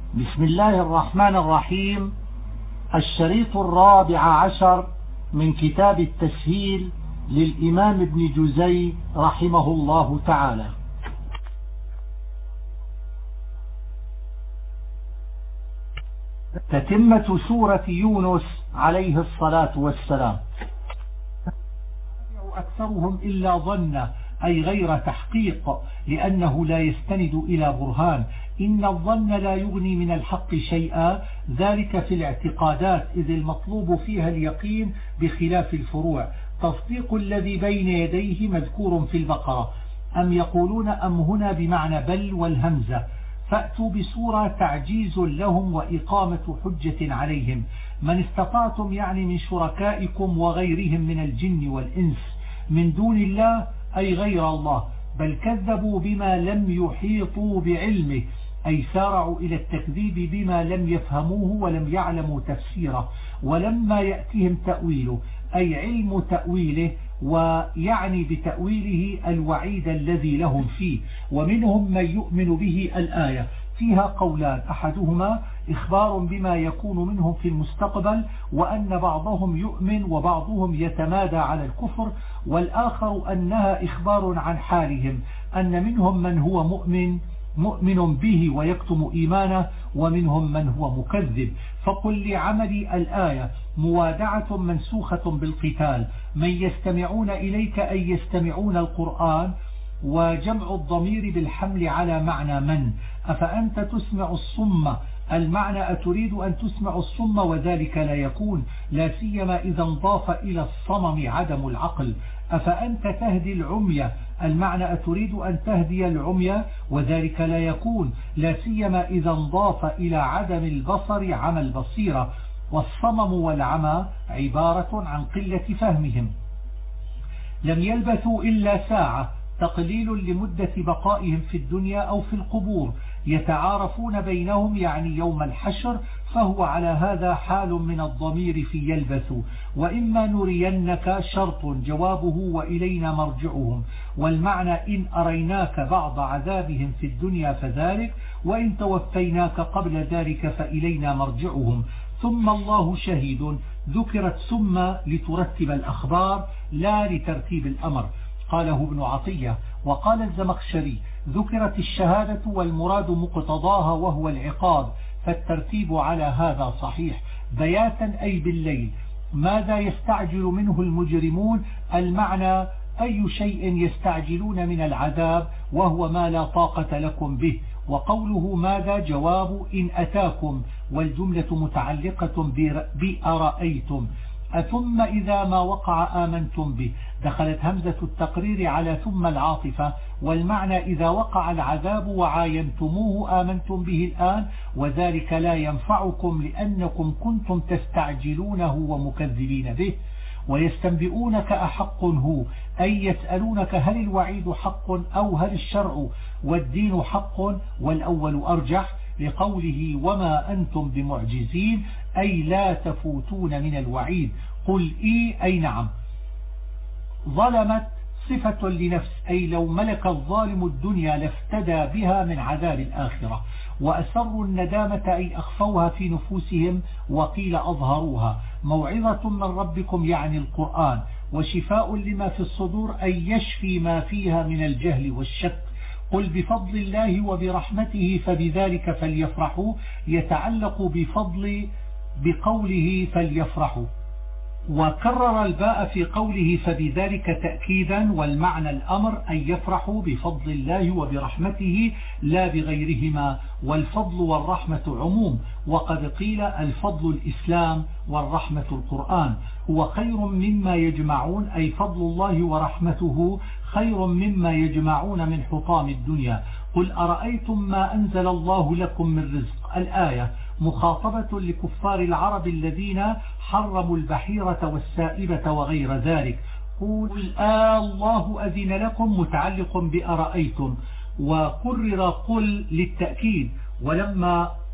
بسم الله الرحمن الرحيم. الشريط الرابع عشر من كتاب التسهيل للإمام ابن جزي رحمه الله تعالى. تتمة سورة يونس عليه الصلاة والسلام. أكثرهم إلا ظن، أي غير تحقيق، لأنه لا يستند إلى برهان. إن الظن لا يغني من الحق شيئا، ذلك في الاعتقادات، إذ المطلوب فيها اليقين بخلاف الفروع. تصديق الذي بين يديه مذكور في البقرة. أم يقولون أم هنا بمعنى بل والهمزة. فأتوا بسورة تعجيز لهم وإقامة حجة عليهم. من استطعتم يعني من شركائكم وغيرهم من الجن والإنس من دون الله، أي غير الله، بل كذبوا بما لم يحيطوا بعلمه، أي سارعوا إلى التكذيب بما لم يفهموه ولم يعلموا تفسيره ولما يأتيهم تأويله، أي علم تأويله، ويعني بتأويله الوعيد الذي لهم فيه. ومنهم من يؤمن به. الآية فيها قولان، أحدهما إخبار بما يكون منهم في المستقبل، وأن بعضهم يؤمن وبعضهم يتمادى على الكفر، والآخر أنها إخبار عن حالهم، أن منهم من هو مؤمن به ويكتم إيمانه، ومنهم من هو مكذب. فقل لعمل الآية موادعة منسوخة بالقتال. من يستمعون إليك أي يستمعون القرآن، وجمع الضمير بالحمل على معنى من. أفأنت تسمع الصم، المعنى أتريد أن تسمع الصم، وذلك لا يكون، لا سيما إذا انضاف إلى الصمم عدم العقل. أفأنت تهدي العمي، المعنى أتريد أن تهدي العمي، وذلك لا يكون، لا سيما إذا انضاف إلى عدم البصر عمى البصيرة. والصمم والعمى عبارة عن قلة فهمهم. لم يلبثوا إلا ساعة، تقليل لمدة بقائهم في الدنيا أو في القبور. يتعارفون بينهم يعني يوم الحشر، فهو على هذا حال من الضمير في يلبث. وإما نرينك شرط جوابه وإلينا مرجعهم، والمعنى إن أريناك بعض عذابهم في الدنيا فذلك، وإن توفيناك قبل ذلك فإلينا مرجعهم. ثم الله شهيد، ذكرت ثم لترتب الأخبار لا لترتيب الأمر، قاله ابن عطية. وقال الزمخشري ذكرت الشهادة والمراد مقتضاها وهو العقاب، فالترتيب على هذا صحيح. بياتا أي بالليل. ماذا يستعجل منه المجرمون، المعنى أي شيء يستعجلون من العذاب، وهو ما لا طاقة لكم به. وقوله ماذا جواب إن أتاكم، والجملة متعلقة بأرأيتم. ثم إذا ما وقع آمنتم به، دخلت همزة التقرير على ثم العاطفة، والمعنى إذا وقع العذاب وعاينتموه آمنتم به الآن، وذلك لا ينفعكم لأنكم كنتم تستعجلونه ومكذبين به. ويستنبئونك أحق هو، أي يسألونك هل الوعيد حق أو هل الشرع والدين حق، والأول أرجح لقوله وما أنتم بمعجزين، أي لا تفوتون من الوعيد. قل أي نعم. ظلمت صفة لنفس، أي لو ملك الظالم الدنيا لافتدى بها من عذاب الآخرة. وأسروا الندامة أي أخفوها في نفوسهم، وقيل أظهروها. موعظة من ربكم يعني القرآن، وشفاء لما في الصدور، أي يشفي ما فيها من الجهل والشك. قل بفضل الله وبرحمته فبذلك فليفرحوا، يتعلق بفضل بقوله فليفرحوا. وكرر الباء في قوله فبذلك تأكيدا، والمعنى الأمر أن يفرحوا بفضل الله وبرحمته لا بغيرهما، والفضل والرحمة عموم. وقد قيل الفضل الإسلام والرحمة القرآن. هو خير مما يجمعون، أي فضل الله ورحمته خير مما يجمعون من حطام الدنيا. قل أرأيتم ما أنزل الله لكم من رزق. الآية مخاطبة لكفار العرب الذين حرموا البحيرة والسائبة وغير ذلك. قل الله أذن لكم متعلق بأرأيتم، وقرر قل للتأكيد. ولما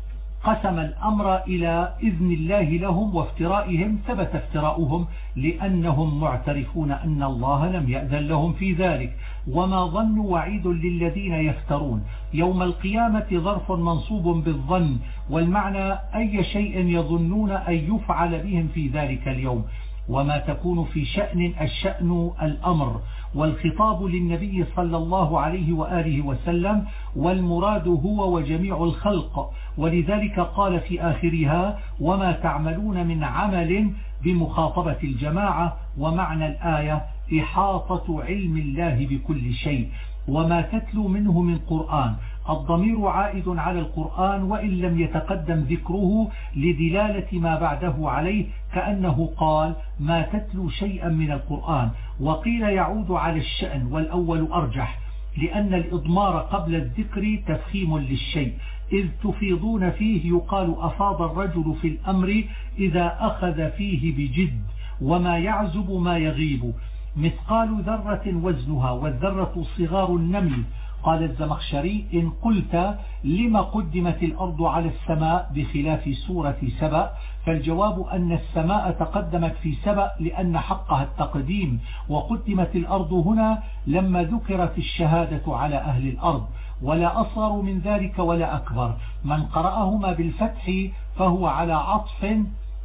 قسم الأمر إلى إذن الله لهم وافترائهم، ثبت افتراؤهم لأنهم معترفون أن الله لم يأذن لهم في ذلك. وما ظن وعيد للذين يفترون. يوم القيامة ظرف منصوب بالظن، والمعنى أي شيء يظنون أن يفعل بهم في ذلك اليوم. وما تكون في شأن الشأن الأمر، والخطاب للنبي صلى الله عليه وآله وسلم، والمراد هو وجميع الخلق. ولذلك قال في آخرها وما تعملون من عمل بمخاطبة الجماعة. ومعنى الآية إحاطة علم الله بكل شيء. وما تتلو منه من قرآن، الضمير عائد على القرآن وإن لم يتقدم ذكره لدلالة ما بعده عليه، كأنه قال ما تتلو شيئا من القرآن. وقيل يعود على الشأن، والأول أرجح، لأن الإضمار قبل الذكر تفخيم للشيء، إذ تفيضون فيه يقال أفاض الرجل في الأمر إذا أخذ فيه بجد. وما يعزب ما يغيب، مثقال ذرة وزنها، والذرة صغار النمل. قال الزمخشري إن قلت لما قدمت الأرض على السماء بخلاف سورة سبأ، فالجواب أن السماء تقدمت في سبأ لأن حقها التقديم، وقدمت الأرض هنا لما ذكرت الشهادة على أهل الأرض. ولا أصغر من ذلك ولا أكبر. من قرأهما بالفتح فهو على عطف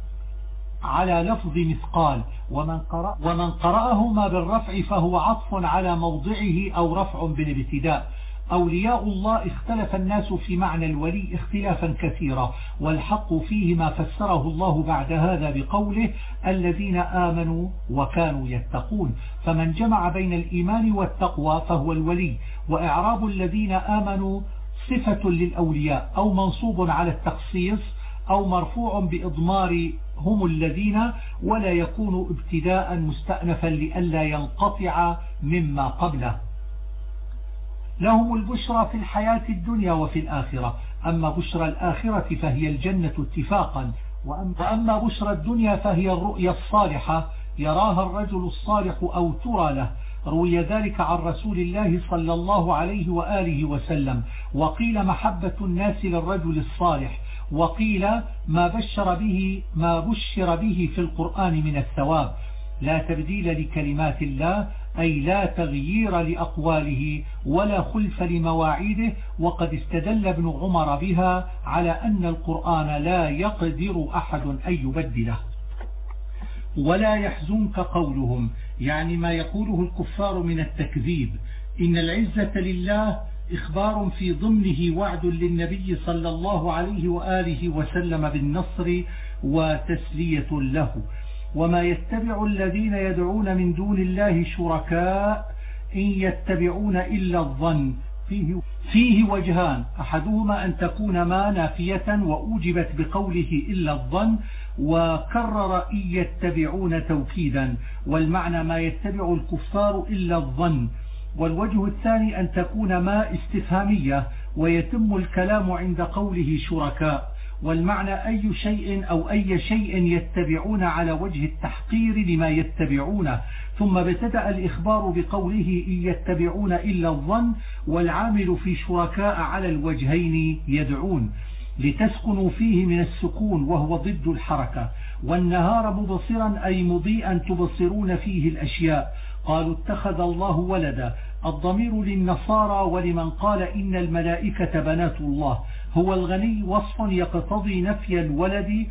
على لفظ مثقال، ومن قرأهما بالرفع فهو عطف على موضعه أو رفع بالابتداء. أولياء الله اختلف الناس في معنى الولي اختلافا كثيرا، والحق فيه ما فسره الله بعد هذا بقوله الذين آمنوا وكانوا يتقون. فمن جمع بين الإيمان والتقوى فهو الولي. وإعراب الذين آمنوا صفة للأولياء، أو منصوب على التخصيص، أو مرفوع بإضمار هم الذين، ولا يكون ابتداء مستأنفا لئلا ينقطع مما قبله. لهم البشرى في الحياة الدنيا وفي الآخرة. أما بشرى الآخرة فهي الجنة اتفاقا، وأما بشرى الدنيا فهي الرؤيا الصالحة يراها الرجل الصالح أو ترى له. روي ذلك عن رسول الله صلى الله عليه وآله وسلم. وقيل محبة الناس للرجل الصالح، وقيل ما بشر به في القرآن من الثواب. لا تبديل لكلمات الله، أي لا تغيير لأقواله ولا خلف لمواعيده. وقد استدل ابن عمر بها على أن القرآن لا يقدر أحد أن يبدله. ولا يحزنك قولهم، يعني ما يقوله الكفار من التكذيب. إن العزة لله إخبار في ضمنه وعد للنبي صلى الله عليه وآله وسلم بالنصر وتسلية له. وما يتبع الذين يدعون من دون الله شركاء إن يتبعون إلا الظن. فيه وجهان، أحدهما أن تكون ما نافية وأوجبت بقوله إلا الظن، وكرر إن يتبعون توكيدا، والمعنى ما يتبع الكفار إلا الظن. والوجه الثاني أن تكون ما استفهامية ويتم الكلام عند قوله شركاء، والمعنى أي شيء أو أي شيء يتبعون على وجه التحقير لما يتبعونه. ثم ابتدأ الإخبار بقوله إن يتبعون إلا الظن، والعامل في شركاء على الوجهين يدعون، لتسكنوا فيه من السكون وهو ضد الحركة. والنهار مبصرا أي مضيئا تبصرون فيه الأشياء. قالوا اتخذ الله ولدا، الضمير للنصارى ولمن قال إن الملائكة بنات الله. هو الغني وصف يقتضي نفي الولد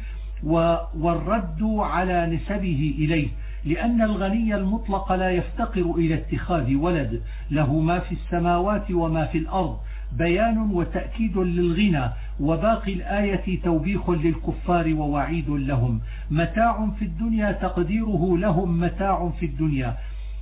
والرد على نسبه إليه، لأن الغني المطلق لا يفتقر إلى اتخاذ ولد، له ما في السماوات وما في الأرض، بيان وتأكيد للغنى. وباقي الآية توبيخ للكفار ووعيد لهم. متاع في الدنيا تقديره لهم متاع في الدنيا.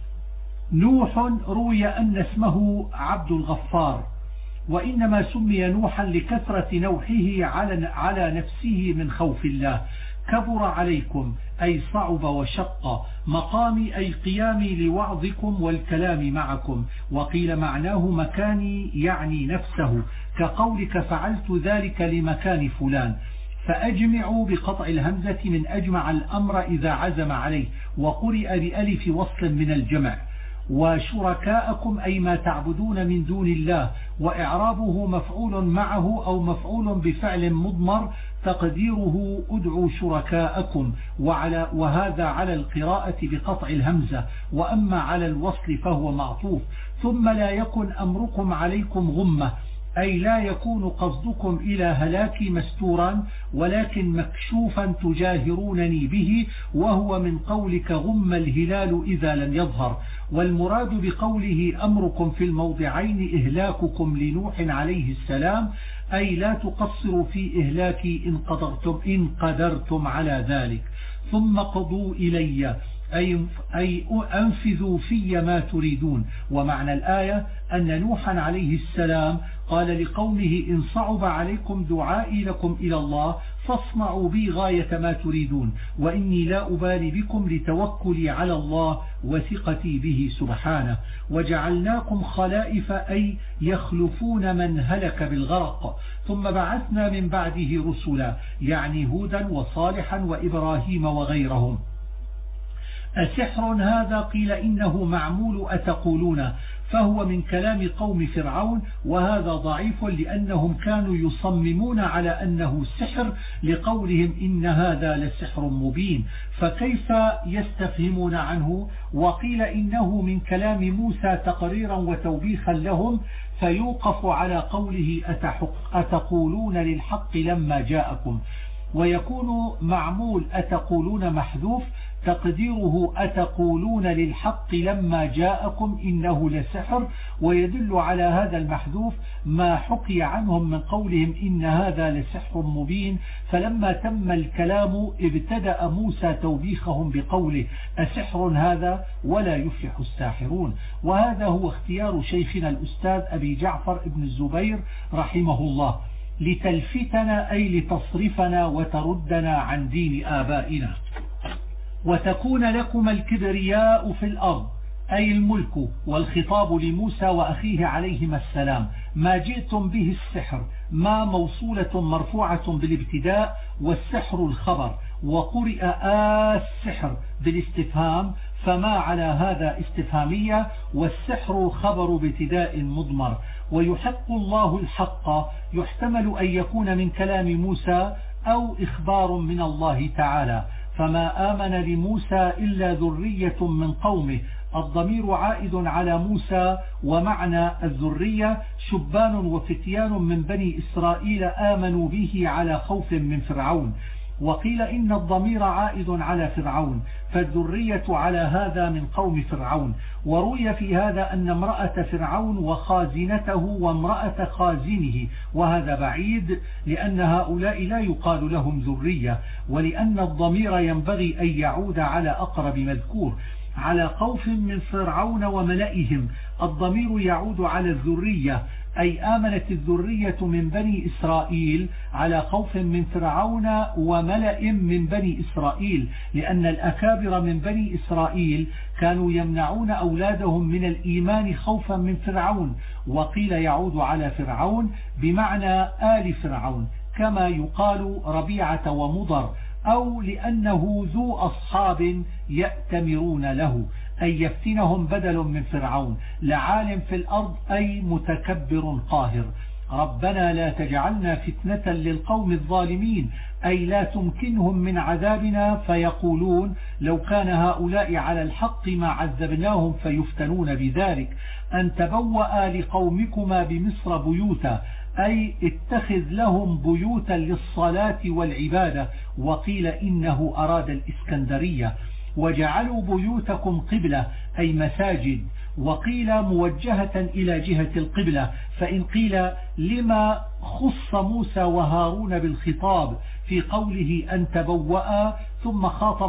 نوح روي أن اسمه عبد الغفار، وإنما سمي نوحا لكثرة نوحه على نفسه من خوف الله. كبر عليكم أي صعب وشق، مقامي أي قيامي لوعظكم والكلام معكم. وقيل معناه مكاني يعني نفسه، كقولك فعلت ذلك لمكان فلان. فأجمعوا بقطع الهمزة من أجمع الأمر إذا عزم عليه، وقرئ بألف وصل من الجمع. وشركاءكم أي ما تعبدون من دون الله، وإعرابه مفعول معه أو مفعول بفعل مضمر تقديره ادعوا شركاءكم، وهذا على القراءة بقطع الهمزة، وأما على الوصل فهو معطوف. ثم لا يكن أمركم عليكم غمة أي لا يكون قصدكم إلى هلاكي مستورا ولكن مكشوفا تجاهرونني به، وهو من قولك غم الهلال إذا لم يظهر. والمراد بقوله أمركم في الموضعين إهلاككم لنوح عليه السلام أي لا تقصروا في إهلاكي إن قدرتم على ذلك. ثم قضوا إلي أي أنفذوا في ما تريدون. ومعنى الآية أن نوحا عليه السلام قال لقومه إن صعب عليكم دعائي لكم إلى الله فاصنعوا بي غاية ما تريدون، وإني لا أبالي بكم لتوكلي على الله وثقتي به سبحانه. وجعلناكم خلائف أي يخلفون من هلك بالغرق. ثم بعثنا من بعده رسلا يعني هودا وصالحا وإبراهيم وغيرهم. أسحر هذا؟ قيل إنه معمول أتقولون، فهو من كلام قوم فرعون، وهذا ضعيف لأنهم كانوا يصممون على أنه سحر لقولهم إن هذا لسحر مبين، فكيف يستفهمون عنه؟ وقيل إنه من كلام موسى تقريرا وتوبيخا لهم، فيوقف على قوله أتقولون للحق لما جاءكم. ويكون معمول أتقولون محذوف تقديره أتقولون للحق لما جاءكم إنه لسحر، ويدل على هذا المحذوف ما حكي عنهم من قولهم إن هذا لسحر مبين. فلما تم الكلام ابتدأ موسى توبيخهم بقوله أسحر هذا ولا يفلح الساحرون. وهذا هو اختيار شيخنا الأستاذ أبي جعفر ابن الزبير رحمه الله، لتلفتنا أي لتصرفنا وتردنا عن دين آبائنا. وتكون لكم الكبرياء في الأرض أي الملك، والخطاب لموسى وأخيه عليهما السلام. ما جئتم به السحر ما موصولة مرفوعة بالابتداء والسحر الخبر، وقرئ السحر بالاستفهام فما على هذا استفهامية، والسحر خبر بابتداء مضمر. ويحق الله الحق يحتمل أن يكون من كلام موسى أو إخبار من الله تعالى. فما آمن لموسى إلا ذرية من قومه، الضمير عائد على موسى، ومعنى الذرية شبان وفتيان من بني إسرائيل آمنوا به على خوف من فرعون. وقيل إن الضمير عائد على فرعون، فالذرية على هذا من قوم فرعون. وروي في هذا أن امرأة فرعون وخازنته وامرأة خازنه، وهذا بعيد لأن هؤلاء لا يقال لهم ذرية، ولأن الضمير ينبغي أن يعود على أقرب مذكور. على خوف من فرعون وملئهم، الضمير يعود على الذرية أي آمنت الذرية من بني إسرائيل على خوف من فرعون وملئ من بني إسرائيل، لأن الأكابر من بني إسرائيل كانوا يمنعون أولادهم من الإيمان خوفا من فرعون. وقيل يعود على فرعون بمعنى آل فرعون، كما يقال ربيعة ومضر، أو لأنه ذو أصحاب يأتمرون له أي يفتنهم بدل من فرعون. لعالم في الأرض أي متكبر قاهر. ربنا لا تجعلنا فتنة للقوم الظالمين أي لا تمكنهم من عذابنا، فيقولون لو كان هؤلاء على الحق ما عذبناهم فيفتنون بذلك. أن تبوأ لقومكما بمصر بيوتا أي اتخذ لهم بيوتا للصلاة والعبادة. وقيل إنه أراد الإسكندرية. وجعلوا بيوتكم قبلة أي مساجد. وقيل موجهة إلى جهة القبلة، فإن قيل لما خص موسى وهارون بالخطاب في قوله أن تبوأ ثم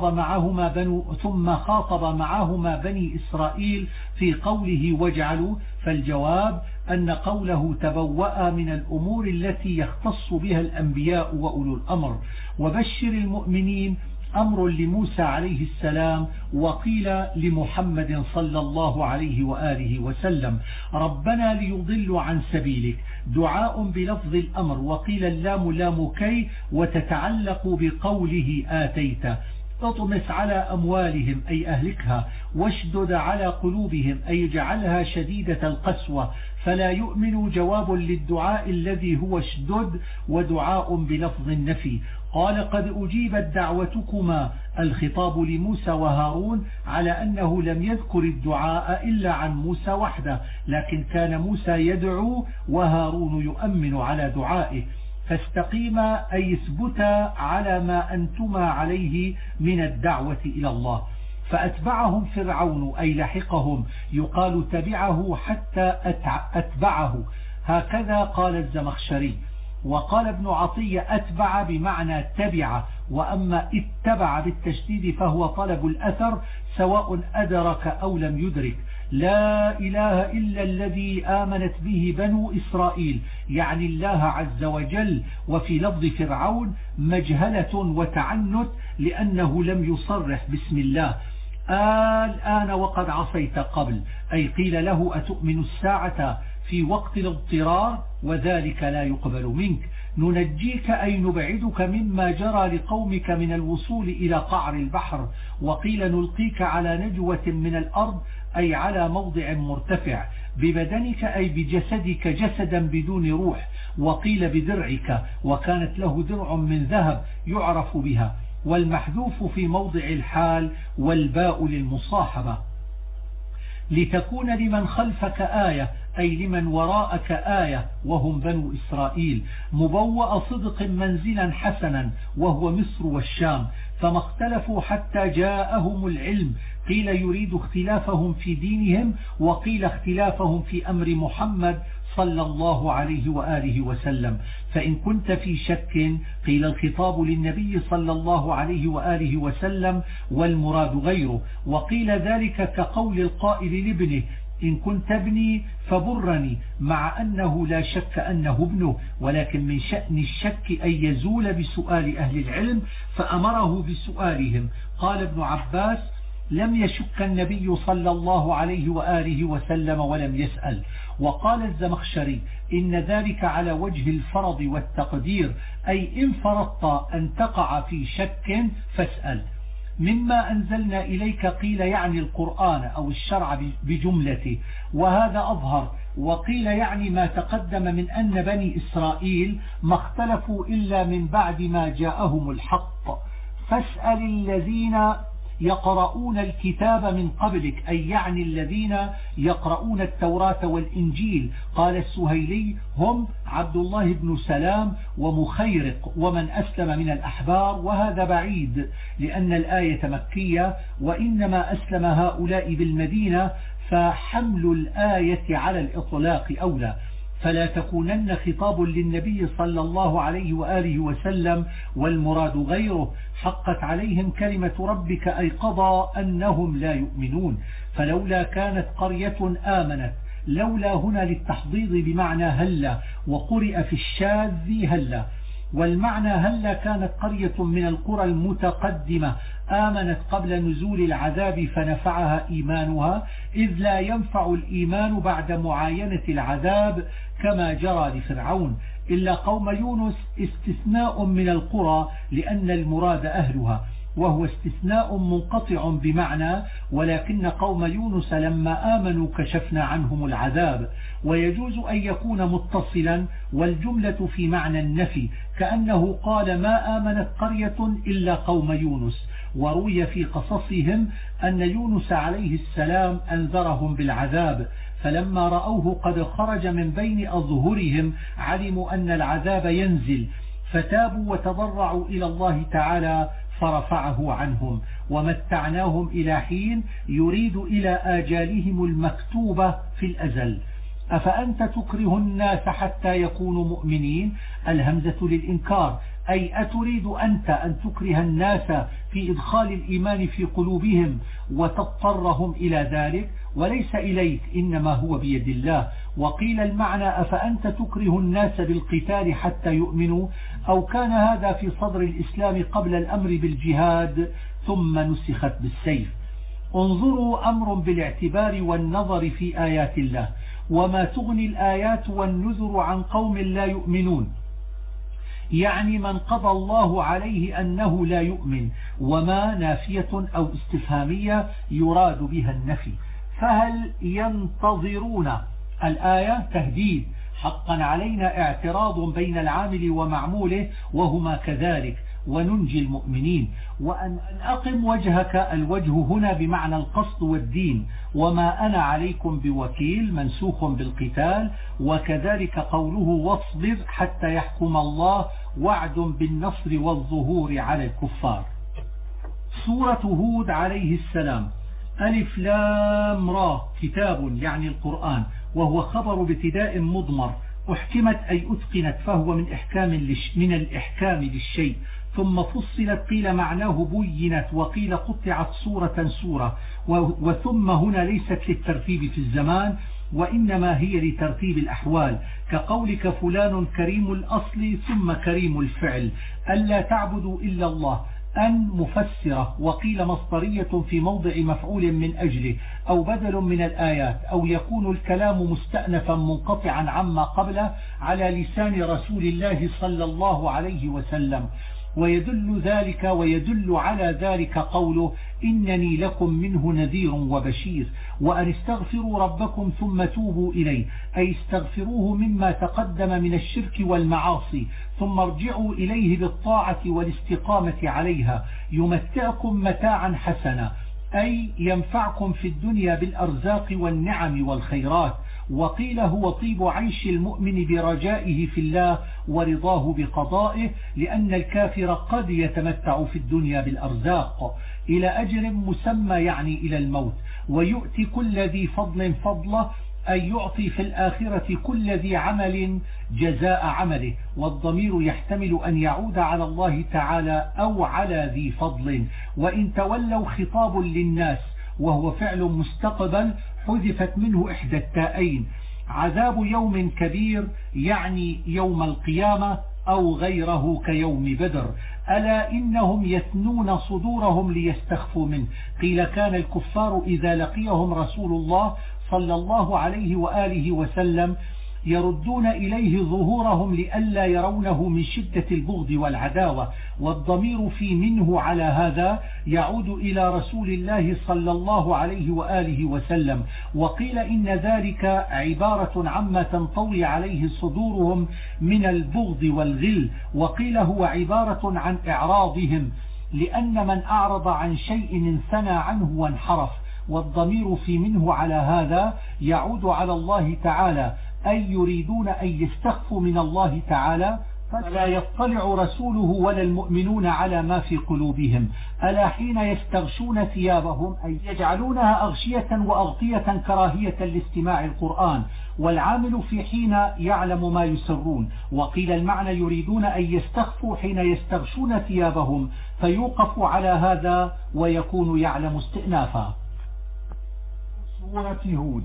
خاطب معهما بني إسرائيل في قوله واجعلوا، فالجواب أن قوله تبوأ من الأمور التي يختص بها الأنبياء وأولو الأمر. وبشر المؤمنين أمر لموسى عليه السلام، وقيل لمحمد صلى الله عليه وآله وسلم. ربنا ليضلوا عن سبيلك دعاء بلفظ الأمر، وقيل اللام لام كي وتتعلق بقوله آتيت اطمس على أموالهم أي أهلكها، واشدد على قلوبهم أي اجعلها شديدة القسوة فلا يؤمنوا جواب للدعاء الذي هو اشدد ودعاء بلفظ النفي. قال قد أجيبت دعوتكما، الخطاب لموسى وهارون على أنه لم يذكر الدعاء إلا عن موسى وحده، لكن كان موسى يدعو وهارون يؤمن على دعائه. فاستقيما أي اثبتا على ما أنتما عليه من الدعوة إلى الله. فأتبعهم فرعون أي لحقهم، يقال تبعه حتى أتبعه، هكذا قال الزمخشري. وقال ابن عطية أتبع بمعنى تبع، وأما اتبع بالتشديد فهو طلب الأثر سواء أدرك أو لم يدرك. لا إله إلا الذي آمنت به بنو إسرائيل، يعني الله عز وجل. وفي لفظ فرعون مجهلة وتعنت لأنه لم يصرح بسم الله. الآن وقد عصيت قبل، أي قيل له أتؤمن الساعة في وقت الاضطرار وذلك لا يقبل منك. ننجيك أي نبعدك مما جرى لقومك من الوصول إلى قعر البحر. وقيل نلقيك على نجوة من الأرض أي على موضع مرتفع، ببدنك أي بجسدك جسدا بدون روح. وقيل بدرعك، وكانت له درع من ذهب يعرف بها، والمحذوف في موضع الحال والباء للمصاحبة. لتكون لمن خلفك آية أي لمن وراءك آية وهم بنو إسرائيل. مبوأ صدق منزلا حسنا وهو مصر والشام، فما اختلفوا حتى جاءهم العلم. قيل يريد اختلافهم في دينهم، وقيل اختلافهم في أمر محمد صلى الله عليه وآله وسلم. فإن كنت في شك قيل الخطاب للنبي صلى الله عليه وآله وسلم والمراد غيره. وقيل ذلك كقول القائل لابنه إن كنت ابني فبرني، مع أنه لا شك أنه ابنه، ولكن من شأن الشك أن يزول بسؤال أهل العلم فأمره بسؤالهم. قال ابن عباس لم يشك النبي صلى الله عليه وآله وسلم ولم يسأل. وقال الزمخشري إن ذلك على وجه الفرض والتقدير، أي إن فرضت أن تقع في شك فاسأل. مما أنزلنا إليك قيل يعني القرآن أو الشرع بجملته، وهذا أظهر. وقيل يعني ما تقدم من أن بني إسرائيل ما اختلفوا إلا من بعد ما جاءهم الحق. فاسأل الذين يقرؤون الكتاب من قبلك، أي يعني الذين يقرؤون التوراة والإنجيل. قال السهيلي هم عبد الله بن سلام ومخيرق ومن أسلم من الأحبار، وهذا بعيد لأن الآية مكية، وإنما أسلم هؤلاء بالمدينة، فحمل الآية على الإطلاق أولى. فلا تكونن خطاب للنبي صلى الله عليه وآله وسلم والمراد غيره. حقت عليهم كلمة ربك أي قضى أنهم لا يؤمنون. فلولا كانت قرية آمنت، لولا هنا للتحضيض بمعنى هلا، وقرئ في الشاذ هلا. والمعنى هلا كانت قرية من القرى المتقدمة آمنت قبل نزول العذاب فنفعها إيمانها، إذ لا ينفع الإيمان بعد معاينة العذاب كما جرى لفرعون. إلا قوم يونس استثناء من القرى لأن المراد أهلها، وهو استثناء منقطع بمعنى ولكن قوم يونس لما آمنوا كشفنا عنهم العذاب. ويجوز أن يكون متصلا والجملة في معنى النفي، كأنه قال ما آمنت قرية إلا قوم يونس. وروي في قصصهم أن يونس عليه السلام أنذرهم بالعذاب، فلما رأوه قد خرج من بين أظهرهم علموا أن العذاب ينزل، فتابوا وتضرعوا إلى الله تعالى فرفعه عنهم. ومتعناهم إلى حين يريد إلى آجالهم المكتوبة في الأزل. أفأنت تكره الناس حتى يكونوا مؤمنين؟ الهمزة للإنكار، أي أتريد أنت أن تكره الناس في إدخال الإيمان في قلوبهم وتضطرهم إلى ذلك؟ وليس إليك، إنما هو بيد الله. وقيل المعنى أفأنت تكره الناس بالقتال حتى يؤمنوا، أو كان هذا في صدر الإسلام قبل الأمر بالجهاد ثم نسخت بالسيف. انظروا أمر بالاعتبار والنظر في آيات الله. وما تغني الآيات والنذر عن قوم لا يؤمنون، يعني من قضى الله عليه أنه لا يؤمن. وما نافية أو استفهامية يراد بها النفي. فهل ينتظرون الآية تهديد، حقا علينا اعتراض بين العامل ومعموله وهما كذلك، وننجي المؤمنين. وأن أقم وجهك، الوجه هنا بمعنى القصد والدين. وما أنا عليكم بوكيل منسوخ بالقتال. وكذلك قوله واصبر حتى يحكم الله، وعد بالنصر والظهور على الكفار. سورة هود عليه السلام. ألف لام را، كتاب يعني القرآن، وهو خبر ابتداء مضمر، أحكمت أي أتقنت، فهو من الإحكام للشيء. ثم فصلت، قيل معناه بينت، وقيل قطعت سورة سورة. وثم هنا ليست للترتيب في الزمان، وإنما هي لترتيب الأحوال، كقولك فلان كريم الأصل ثم كريم الفعل. ألا تعبدوا إلا الله، أن مفسرة، وقيل مصدرية في موضع مفعول من أجله، أو بدل من الآيات، أو يكون الكلام مستأنفا منقطعا عما قبله على لسان رسول الله صلى الله عليه وسلم. ويدل على ذلك قوله إنني لكم منه نذير وبشير. وأن استغفروا ربكم ثم توبوا إليه، أي استغفروه مما تقدم من الشرك والمعاصي، ثم ارجعوا إليه بالطاعة والاستقامة عليها، يمتعكم متاعا حسنا، أي ينفعكم في الدنيا بالأرزاق والنعم والخيرات. وقيل هو طيب عيش المؤمن برجائه في الله ورضاه بقضائه، لأن الكافر قد يتمتع في الدنيا بالأرزاق إلى أجر مسمى، يعني إلى الموت. ويؤتي كل ذي فضل فضله، أي يعطي في الآخرة كل ذي عمل جزاء عمله. والضمير يحتمل أن يعود على الله تعالى أو على ذي فضل. وإن تولوا خطاب للناس، وهو فعل مستقبل حذفت منه إحدى التائين. عذاب يوم كبير يعني يوم القيامة أو غيره كيوم بدر. ألا إنهم يثنون صدورهم ليستخفوا منه. قيل كان الكفار إذا لقيهم رسول الله صلى الله عليه وآله وسلم يردون إليه ظهورهم لئلا يرونه من شدة البغض والعداوة. والضمير في منه على هذا يعود إلى رسول الله صلى الله عليه وآله وسلم. وقيل إن ذلك عبارة عما تنطوي عليه صدورهم من البغض والغل. وقيل هو عبارة عن إعراضهم، لأن من أعرض عن شيء انثنى عنه وانحرف. والضمير في منه على هذا يعود على الله تعالى، أي يريدون أن يستخفوا من الله تعالى، فلا يطلع رسوله ولا المؤمنون على ما في قلوبهم. ألا حين يستغشون ثيابهم، أي يجعلونها أغشية وأغطية كراهية لاستماع القرآن، والعامل في حين يعلم ما يسرون. وقيل المعنى يريدون أن يستخفوا حين يستغشون ثيابهم، فيوقف على هذا ويكون يعلم استئنافا. سورة هود.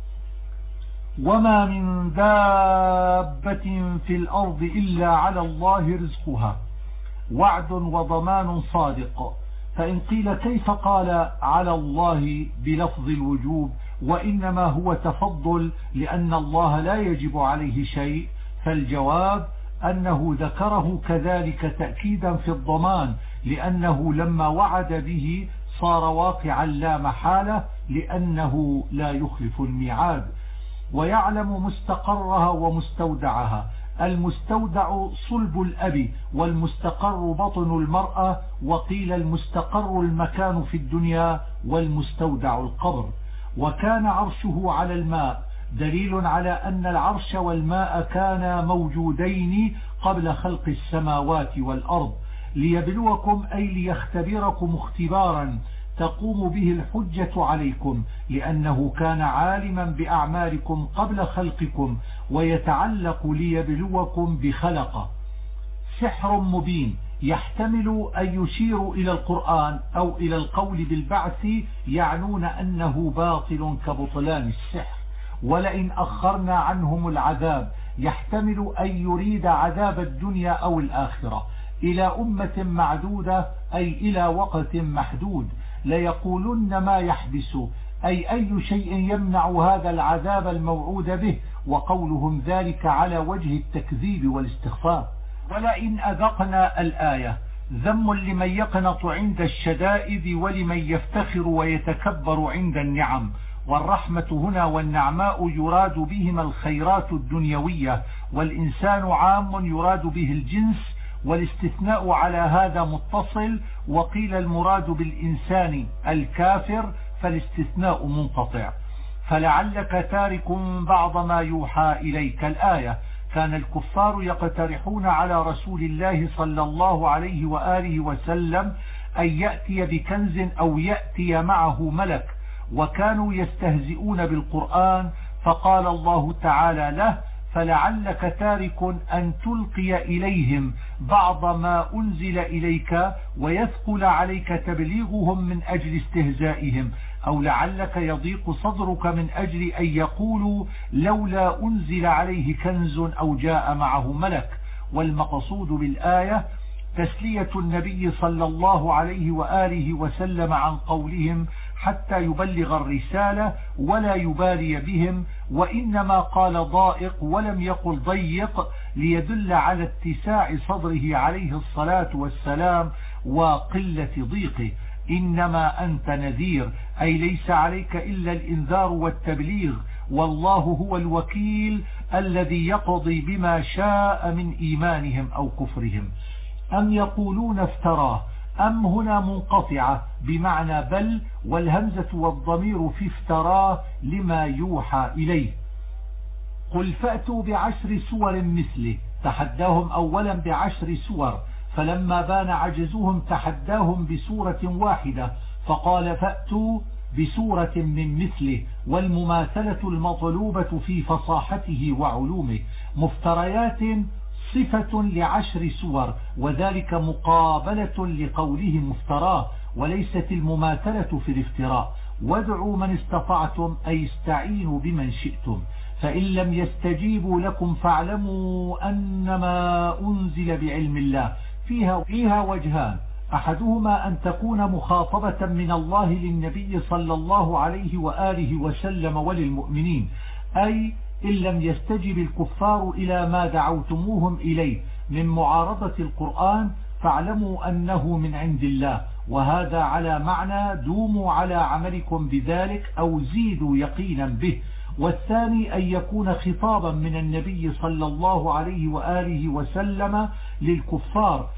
وما من دابة في الأرض إلا على الله رزقها، وعد وضمان صادق. فإن قيل كيف قال على الله بلفظ الوجوب، وإنما هو تفضل لأن الله لا يجب عليه شيء، فالجواب أنه ذكره كذلك تأكيدا في الضمان، لأنه لما وعد به صار واقعا لا محالة، لأنه لا يخلف الميعاد. ويعلم مستقرها ومستودعها. المستودع صلب الأب، والمستقر بطن المرأة. وقيل المستقر المكان في الدنيا، والمستودع القبر. وكان عرشه على الماء، دليل على أن العرش والماء كانا موجودين قبل خلق السماوات والأرض، ليبلوكم أي ليختبركم اختبارا تقوم به الحجة عليكم، لأنه كان عالما بأعمالكم قبل خلقكم، ويتعلق ليبلوكم بخلقه. سحر مبين يحتمل أن يشير إلى القرآن أو إلى القول بالبعث، يعنون أنه باطل كبطلان السحر. ولئن أخرنا عنهم العذاب يحتمل أن يريد عذاب الدنيا أو الآخرة إلى أمة معدودة، أي إلى وقت محدود. ليقولن ما يحبس، أي شيء يمنع هذا العذاب الموعود به، وقولهم ذلك على وجه التكذيب والاستخفاف. ولئن أذقنا الآية ذم لمن يقنط عند الشدائد ولمن يفتخر ويتكبر عند النعم. والرحمة هنا والنعماء يراد بهما الخيرات الدنيوية، والإنسان عام يراد به الجنس، والاستثناء على هذا متصل، وقيل المراد بالإنسان الكافر فالاستثناء منقطع. فلعلك تارك بعض ما يوحى إليك الآية. كان الكفار يقترحون على رسول الله صلى الله عليه وآله وسلم أن يأتي بكنز أو يأتي معه ملك، وكانوا يستهزئون بالقرآن، فقال الله تعالى له: فلعلك تارك أن تلقي إليهم بعض ما أنزل إليك ويثقل عليك تبليغهم من أجل استهزائهم، أو لعلك يضيق صدرك من أجل أن يقولوا لولا أنزل عليه كنز أو جاء معه ملك. والمقصود بالآية تسلية النبي صلى الله عليه وآله وسلم عن قولهم حتى يبلغ الرسالة ولا يبالي بهم، وإنما قال ضائق ولم يقل ضيق ليدل على اتساع صدره عليه الصلاة والسلام وقلة ضيقه. إنما أنت نذير، أي ليس عليك إلا الإنذار والتبليغ، والله هو الوكيل الذي يقضي بما شاء من إيمانهم أو كفرهم. أم يقولون افتراه، أم هنا منقطعة بمعنى بل، والهمزة والضمير في افتراه لما يوحى إليه. قل فأتوا بعشر سور مثله، تحداهم أولا بعشر سور، فلما بان عجزهم تحداهم بسورة واحدة، فقال فأتوا بسورة من مثله، والمماثلة المطلوبة في فصاحته وعلومه. مفتريات صفة لعشر سور، وذلك مقابلة لقوله مفتراه، وليست المماثلة في الافتراء. وادعوا من استطعتم، أي استعينوا بمن شئتم. فإن لم يستجيبوا لكم فاعلموا أنما أنزل بعلم الله. فيها وجهان: أحدهما أن تكون مخاطبة من الله للنبي صلى الله عليه وآله وسلم وللمؤمنين، أي إن لم يستجب الكفار إلى ما دعوتموهم إليه من معارضة القرآن فاعلموا أنه من عند الله، وهذا على معنى دوموا على عملكم بذلك أو زيدوا يقينا به. والثاني أن يكون خطابا من النبي صلى الله عليه وآله وسلم للكفار،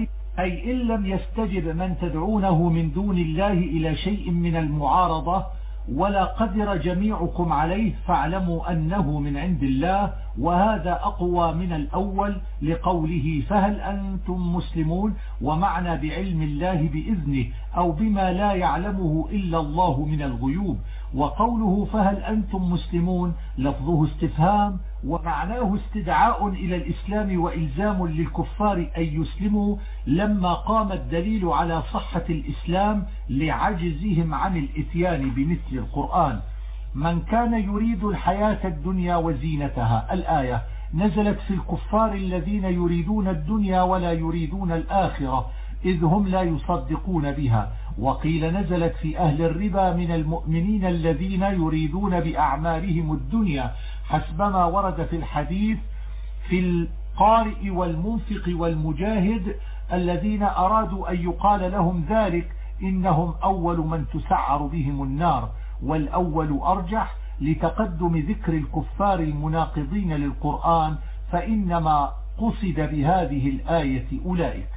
أي إن لم يستجب من تدعونه من دون الله إلى شيء من المعارضة ولا قدر جميعكم عليه فاعلموا أنه من عند الله. وهذا أقوى من الأول لقوله فهل أنتم مسلمون، ومعنى بعلم الله بإذنه أو بما لا يعلمه إلا الله من الغيوب. وقوله فهل أنتم مسلمون لفظه استفهام، ومعناه استدعاء إلى الإسلام وإلزام للكفار أن يسلموا لما قام الدليل على صحة الإسلام لعجزهم عن الإتيان بمثل القرآن. من كان يريد الحياة الدنيا وزينتها، الآية نزلت في الكفار الذين يريدون الدنيا ولا يريدون الآخرة إذ هم لا يصدقون بها. وقيل نزلت في أهل الربا من المؤمنين الذين يريدون بأعمالهم الدنيا، حسبما ورد في الحديث في القارئ والمنفق والمجاهد الذين أرادوا أن يقال لهم ذلك إنهم أول من تسعر بهم النار. والأول أرجح لتقدم ذكر الكفار المناقضين للقرآن، فإنما قصد بهذه الآية أولئك.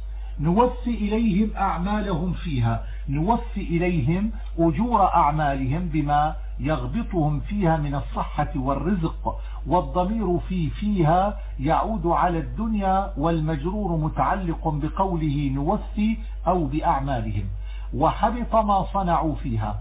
نوفي إليهم أعمالهم فيها، نوفي إليهم أجور أعمالهم بما يغبطهم فيها من الصحة والرزق. والضمير فيها يعود على الدنيا، والمجرور متعلق بقوله نوفي أو بأعمالهم. وحبط ما صنعوا فيها،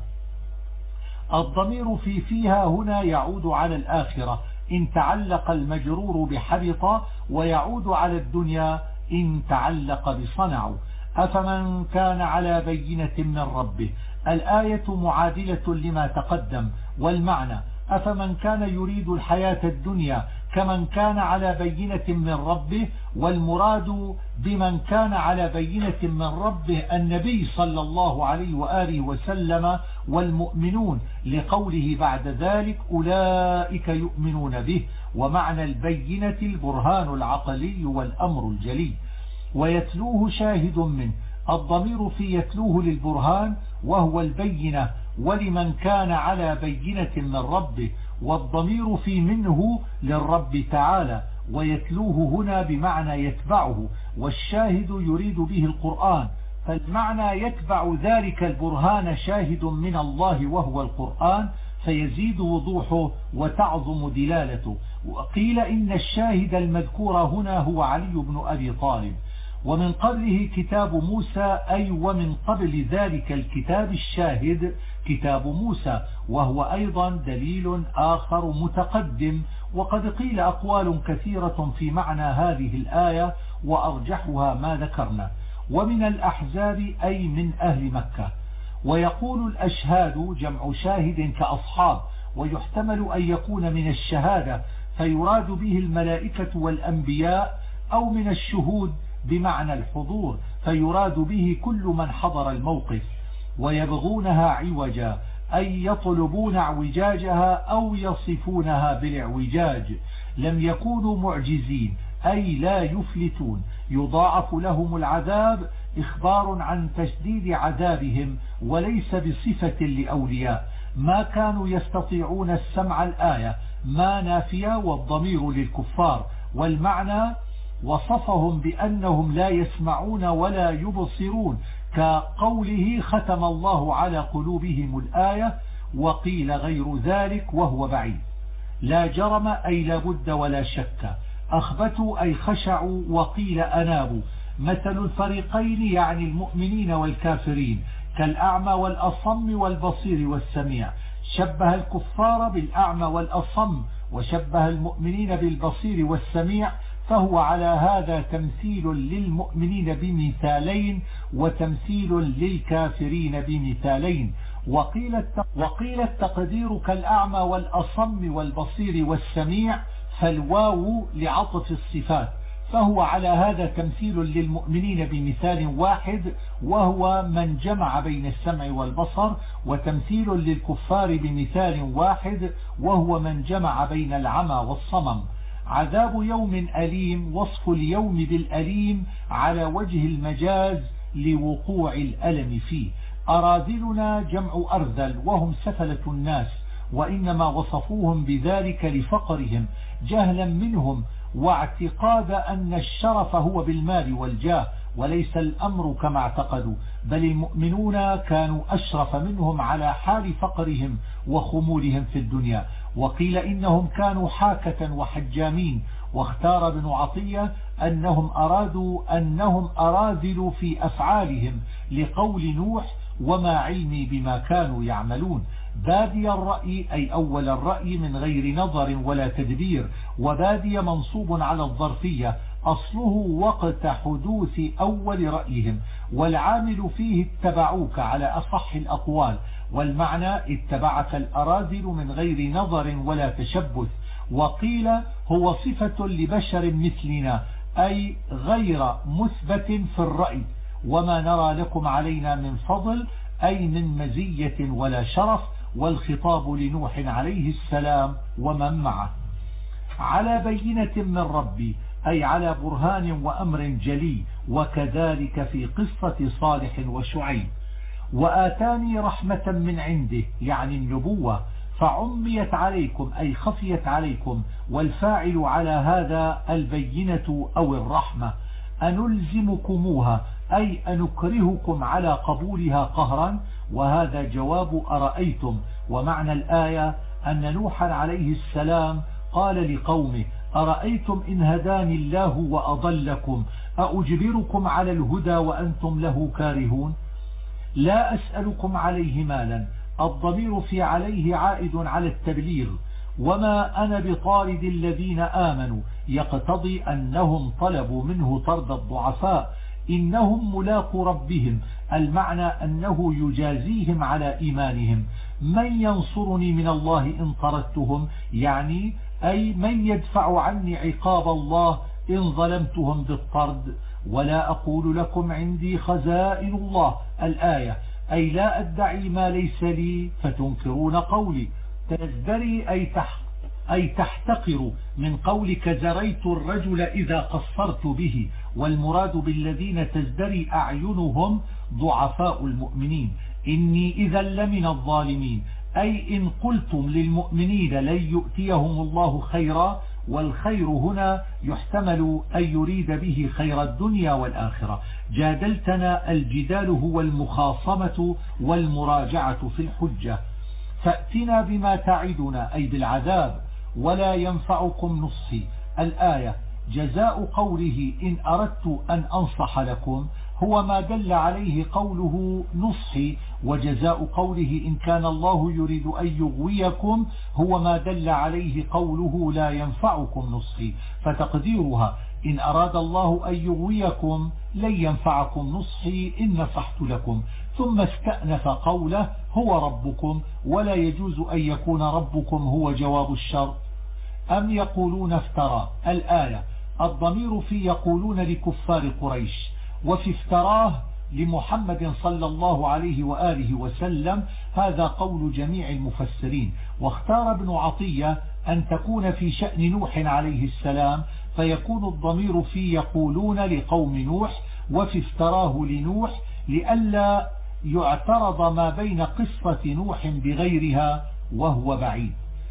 الضمير فيها هنا يعود على الآخرة إن تعلق المجرور بحبط، ويعود على الدنيا إن تعلق بصنعوا. أفمن كان على بينة من ربه، الآية معادلة لما تقدم، والمعنى أفمن كان يريد الحياة الدنيا كمن كان على بينة من ربه. والمراد بمن كان على بينة من ربه النبي صلى الله عليه وآله وسلم والمؤمنون، لقوله بعد ذلك أولئك يؤمنون به. ومعنى البينة البرهان العقلي والأمر الجلي. ويتلوه شاهد منه. الضمير في يتلوه للبرهان وهو البينة ولمن كان على بينة من ربه، والضمير في منه للرب تعالى، ويتلوه هنا بمعنى يتبعه، والشاهد يريد به القرآن، فالمعنى يتبع ذلك البرهان شاهد من الله وهو القرآن، فيزيد وضوحه وتعظم دلالته. وقيل إن الشاهد المذكور هنا هو علي بن أبي طالب. ومن قبله كتاب موسى، أي ومن قبل ذلك الكتاب الشاهد كتاب موسى، وهو أيضا دليل آخر متقدم. وقد قيل أقوال كثيرة في معنى هذه الآية، وأرجحها ما ذكرنا. ومن الأحزاب أي من أهل مكة. ويقول الأشهاد جمع شاهد كأصحاب، ويحتمل أن يكون من الشهادة فيراد به الملائكة والأنبياء، أو من الشهود بمعنى الحضور فيراد به كل من حضر الموقف. ويبغونها عوجا أي يطلبون اعوجاجها أو يصفونها بالاعوجاج. لم يكونوا معجزين أي لا يفلتون. يضاعف لهم العذاب إخبار عن تشديد عذابهم وليس بصفة لأولياء. ما كانوا يستطيعون السمع الآية ما نافية والضمير للكفار، والمعنى وصفهم بأنهم لا يسمعون ولا يبصرون، كقوله ختم الله على قلوبهم الآية. وقيل غير ذلك وهو بعيد. لا جرم أي لا بد ولا شك. أخبتوا أي خشعوا. وقيل أنابوا. مثل الفريقين يعني المؤمنين والكافرين كالأعمى والأصم والبصير والسميع. شبه الكفار بالأعمى والأصم وشبه المؤمنين بالبصير والسميع، فهو على هذا تمثيل للمؤمنين بمثالين وتمثيل للكافرين بمثالين. وقيل التقدير كالأعمى والأصم والبصير والسميع، فالواو لعطف الصفات، فهو على هذا تمثيل للمؤمنين بمثال واحد وهو من جمع بين السمع والبصر، وتمثيل للكفار بمثال واحد وهو من جمع بين العمى والصمم. عذاب يوم أليم، وصف اليوم بالأليم على وجه المجاز لوقوع الألم فيه. أراذلنا جمع أرذل وهم سفلة الناس، وإنما وصفوهم بذلك لفقرهم جهلا منهم واعتقاد أن الشرف هو بالمال والجاه، وليس الأمر كما اعتقدوا، بل المؤمنون كانوا أشرف منهم على حال فقرهم وخمولهم في الدنيا. وقيل إنهم كانوا حاكة وحجامين. واختار ابن عطية أنهم أراذلوا في أفعالهم لقول نوح وما علمي بما كانوا يعملون. بادي الرأي أي أول الرأي من غير نظر ولا تدبير. وبادي منصوب على الظرفية، أصله وقت حدوث أول رأيهم، والعامل فيه اتبعوك على أصح الأقوال، والمعنى اتبعك الأراذل من غير نظر ولا تشبث. وقيل هو صفة لبشر مثلنا أي غير مثبت في الرأي، وما نرى لكم علينا من فضل أي من مزية ولا شرف. والخطاب لنوح عليه السلام ومن معه. على بينة من ربي أي على برهان وأمر جلي، وكذلك في قصة صالح وشعيب. وآتاني رحمة من عنده يعني النبوة، فعميت عليكم أي خفيت عليكم، والفاعل على هذا البينة أو الرحمة. أنلزمكموها أي أنكرهكم على قبولها قهرا، وهذا جواب أرأيتم. ومعنى الآية أن نوحا عليه السلام قال لقومه أرأيتم إن هداني الله وأضلكم أأجبركم على الهدى وأنتم له كارهون. لا أسألكم عليه مالا، الضمير في عليه عائد على التبليغ. وما أنا بطارد الذين آمنوا يقتضي أنهم طلبوا منه طرد الضعفاء. إنهم ملاقوا ربهم، المعنى أنه يجازيهم على إيمانهم. من ينصرني من الله إن طردتهم، يعني أي من يدفع عني عقاب الله إن ظلمتهم بالطرد. ولا أقول لكم عندي خزائن الله الآية، أي لا أدعي ما ليس لي فتنكرون قولي. تزدري أي أي تحتقر من قولك زريت الرجل إذا قصرت به، والمراد بالذين تزدري أعينهم ضعفاء المؤمنين. إني إذا لمن الظالمين، أي إن قلتم للمؤمنين لن يؤتيهم الله خيرا، والخير هنا يحتمل أن يريد به خير الدنيا والآخرة. جادلتنا، الجدال هو المخاصمة والمراجعة في الحجة. فأتنا بما تعدنا، أي بالعذاب، ولا ينفعكم نصحي. الآية. جزاء قوله إن أردت أن أنصح لكم هو ما دل عليه قوله نصحي، وجزاء قوله إن كان الله يريد أن يغويكم هو ما دل عليه قوله لا ينفعكم نصحي، فتقديرها إن أراد الله أن يغويكم لن ينفعكم نصحي إن نصحت لكم. ثم استأنف قوله هو ربكم، ولا يجوز أن يكون ربكم هو جواب الشرط. أم يقولون افترى. الآية. الضمير في يقولون لكفار قريش، وفي افتراه لمحمد صلى الله عليه وآله وسلم، هذا قول جميع المفسرين. واختار ابن عطية أن تكون في شأن نوح عليه السلام، فيكون الضمير في يقولون لقوم نوح، وفي افتراه لنوح، لئلا يعترض ما بين قصة نوح بغيرها وهو بعيد.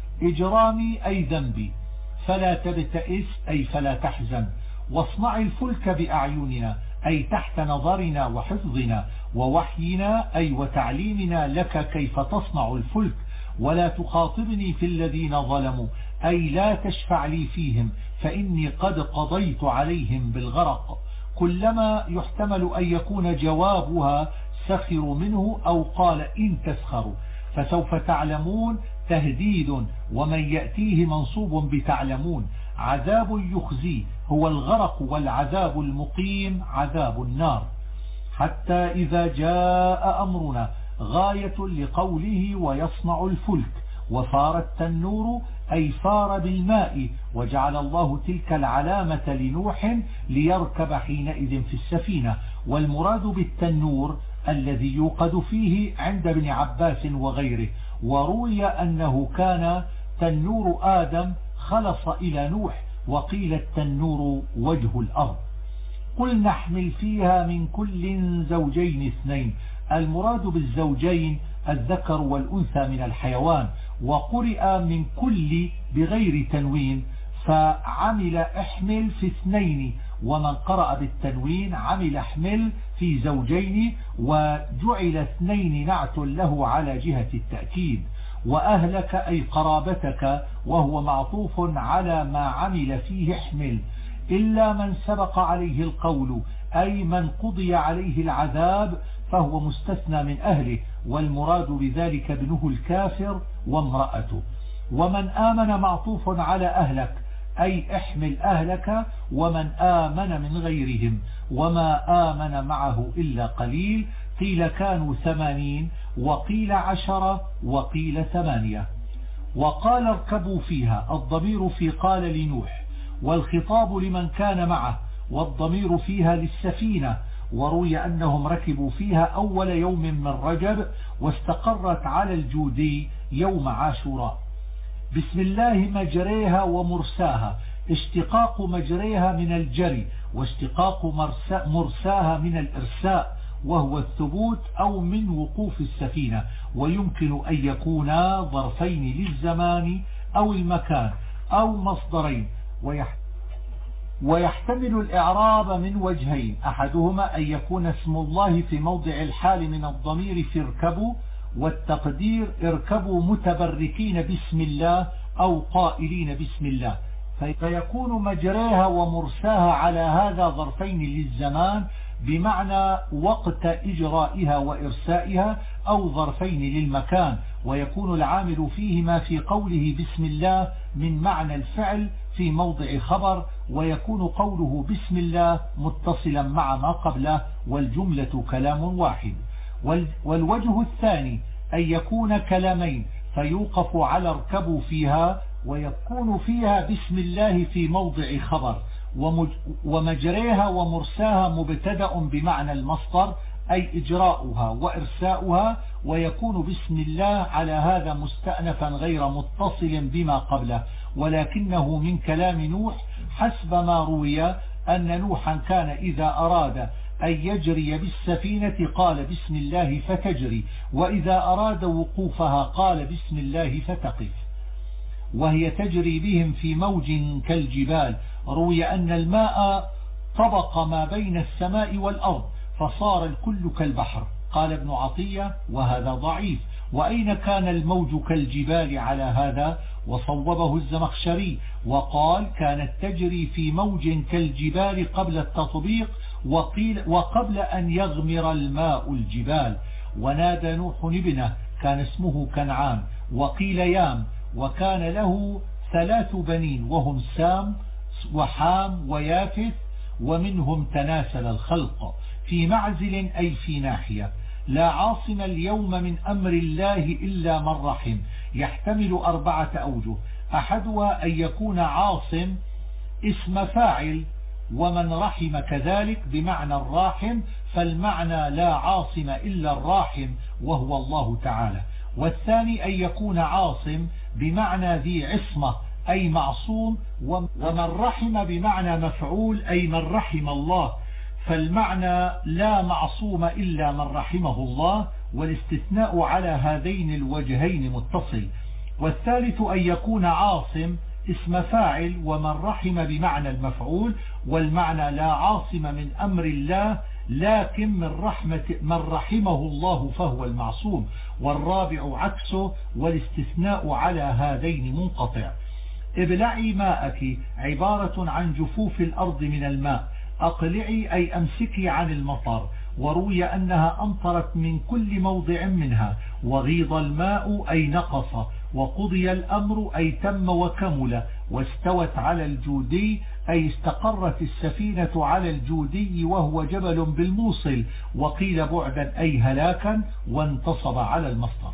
إجرامي أي ذنبي، فلا تبتئس أي فلا تحزن. واصنع الفلك بأعيننا أي تحت نظرنا وحفظنا، ووحينا أي وتعليمنا لك كيف تصنع الفلك. ولا تخاطبني في الذين ظلموا أي لا تشفع لي فيهم، فإني قد قضيت عليهم بالغرق. كلما يحتمل أن يكون جوابها سخر منه أو قال إن تسخروا، فسوف تعلمون تهديد، ومن يأتيه منصوب بتعلمون. عذاب يخزيه هو الغرق، والعذاب المقيم عذاب النار. حتى إذا جاء أمرنا غاية لقوله ويصنع الفلك. وفار التنور أي فار بالماء، وجعل الله تلك العلامة لنوح ليركب حينئذ في السفينة. والمراد بالتنور الذي يوقد فيه عند ابن عباس وغيره. وروي أنه كان تنور آدم خلص إلى نوح، وقيل التنور وجه الأرض. قل نحمل فيها من كل زوجين اثنين. المراد بالزوجين الذكر والأنثى من الحيوان، وقرئ من كل بغير تنوين، فعمل احمل في اثنين، ومن قرأ بالتنوين عمل احمل في زوجين، وجعل اثنين نعت له على جهة التأكيد. وأهلك أي قرابتك، وهو معطوف على ما عمل فيه احمل. إلا من سبق عليه القول أي من قضي عليه العذاب فهو مستثنى من أهله، والمراد بذلك ابنه الكافر وامرأته. ومن آمن معطوف على أهلك أي احمل أهلك، ومن آمن من غيرهم، وما آمن معه إلا قليل. قيل كانوا 80، وقيل 10، وقيل 8. وقال اركبوا فيها، الضمير في قال لنوح، والخطاب لمن كان معه، والضمير فيها للسفينة. وروي أنهم ركبوا فيها أول يوم من رجب، واستقرت على الجودي يوم عاشوراء. بسم الله مجريها ومرساها، اشتقاق مجريها من الجري، واشتقاق مرساها من الإرساء، وهو الثبوت أو من وقوف السفينة. ويمكن أن يكونا ظرفين للزمان أو المكان أو مصدرين، ويحتمل الإعراب من وجهين. أحدهما أن يكون اسم الله في موضع الحال من الضمير في اركبوا، والتقدير اركبوا متبركين بسم الله أو قائلين بسم الله، فيكون مجريها ومرساها على هذا ظرفين للزمان بمعنى وقت إجرائها وإرسائها، أو ظرفين للمكان، ويكون العامل فيهما في قوله بسم الله من معنى الفعل في موضع خبر، ويكون قوله بسم الله متصلا مع ما قبله، والجملة كلام واحد. والوجه الثاني أن يكون كلامين فيوقف على اركبوا فيها، ويكون فيها بسم الله في موضع خبر، ومجريها ومرساها مبتدأ بمعنى المصدر أي إجراؤها وإرساؤها، ويكون بسم الله على هذا مستأنفا غير متصل بما قبله، ولكنه من كلام نوح حسب ما روي أن نوحا كان إذا أراد أن يجري بالسفينة قال بسم الله فتجري، وإذا أراد وقوفها قال بسم الله فتقف، وهي تجري بهم في موج كالجبال. روي أن الماء طبق ما بين السماء والأرض فصار الكل كالبحر. قال ابن عطية وهذا ضعيف، وأين كان الموج كالجبال على هذا؟ وصوبه الزمخشري وقال كانت تجري في موج كالجبال قبل التطبيق، وقبل أن يغمر الماء الجبال. ونادى نوح ابنه كان اسمه كنعان وقيل يام، وكان له 3 بنين وهم سام وحام ويافث، ومنهم تناسل الخلق في معزل أي في ناحية. لا عاصم اليوم من أمر الله إلا من رحم، يحتمل 4 أوجه. أحدها أن يكون عاصم اسم فاعل، ومن رحم كذلك بمعنى الراحم، فالمعنى لا عاصم إلا الراحم وهو الله تعالى. والثاني أن يكون عاصم بمعنى ذي عصمة أي معصوم، ومن رحم بمعنى مفعول أي من رحم الله، فالمعنى لا معصوم إلا من رحمه الله، والاستثناء على هذين الوجهين متصل. والثالث أن يكون عاصم اسم فاعل ومن رحم بمعنى المفعول، والمعنى لا عاصم من أمر الله لكن من رحمه الله فهو المعصوم. والرابع عكسه، والاستثناء على هذين منقطع. ابلعي ماءك عبارة عن جفوف الأرض من الماء، أقلعي أي أمسكي عن المطر. وروي أنها أمطرت من كل موضع منها، وغيض الماء أي نقص، وقضي الأمر أي تم وكمل، واستوت على الجودي أي استقرت السفينة على الجودي وهو جبل بالموصل، وقيل بعدا أي هلاكا، وانتصب على المصدر.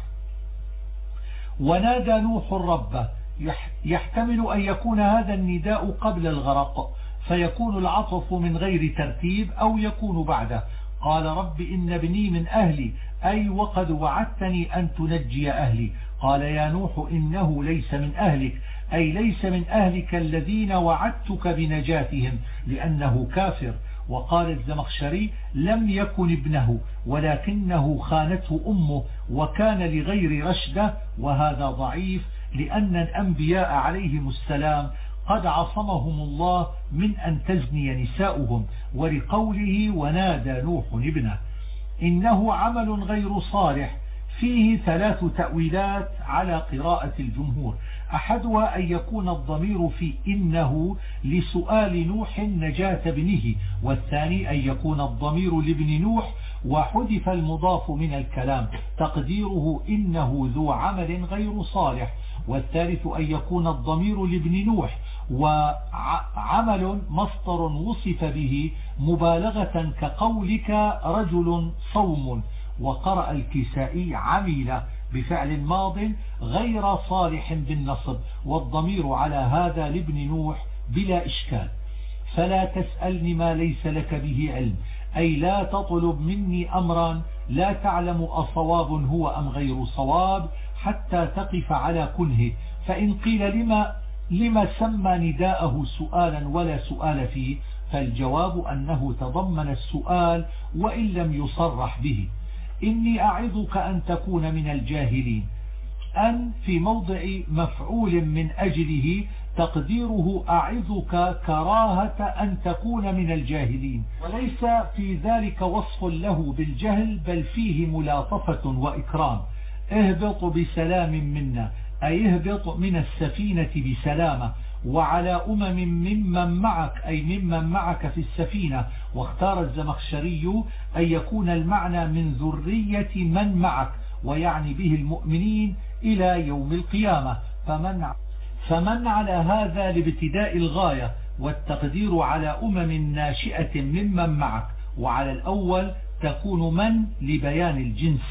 ونادى نوح ربه، يحتمل أن يكون هذا النداء قبل الغرق فيكون العطف من غير ترتيب، أو يكون بعده. قال رب إن ابني من أهلي، أي وقد وعدتني أن تنجي أهلي. قال يا نوح إنه ليس من أهلك، أي ليس من أهلك الذين وعدتك بنجاتهم لأنه كافر. وقال الزمخشري لم يكن ابنه ولكنه خانته أمه وكان لغير رشده، وهذا ضعيف لأن الأنبياء عليهم السلام قد عصمهم الله من أن تزني نساؤهم. ولقوله ونادى نوح ابنه، إنه عمل غير صالح فيه 3 تأويلات على قراءة الجمهور. أحدها أن يكون الضمير في إنه لسؤال نوح نجاة ابنه، والثاني أن يكون الضمير لابن نوح وحذف المضاف من الكلام تقديره إنه ذو عمل غير صالح، والثالث أن يكون الضمير لابن نوح وعمل مصدر وصف به مبالغة كقولك رجل صوم. وقرأ الكسائي عمل بفعل ماض غير صالح بالنصب، والضمير على هذا لابن نوح بلا إشكال. فلا تسألني ما ليس لك به علم، أي لا تطلب مني أمرا لا تعلم أصواب هو أم غير صواب حتى تقف على كنه. فإن قيل لما سمى نداءه سؤالا ولا سؤال فيه، فالجواب أنه تضمن السؤال وإن لم يصرح به. إني أعظك أن تكون من الجاهلين، أن في موضع مفعول من أجله تقديره أعظك كراهة أن تكون من الجاهلين، وليس في ذلك وصف له بالجهل بل فيه ملاطفة وإكرام. اهبط بسلام منا، أي اهبط من السفينة بسلامة، وعلى ممن معك، أي ممن معك في السفينة. واختار الزمخشري أن يكون المعنى من ذرية من معك، ويعني به المؤمنين إلى يوم القيامة. فمن على هذا لابتداء الغاية، والتقدير على ناشئة ممن معك، وعلى الأول تكون من لبيان الجنس.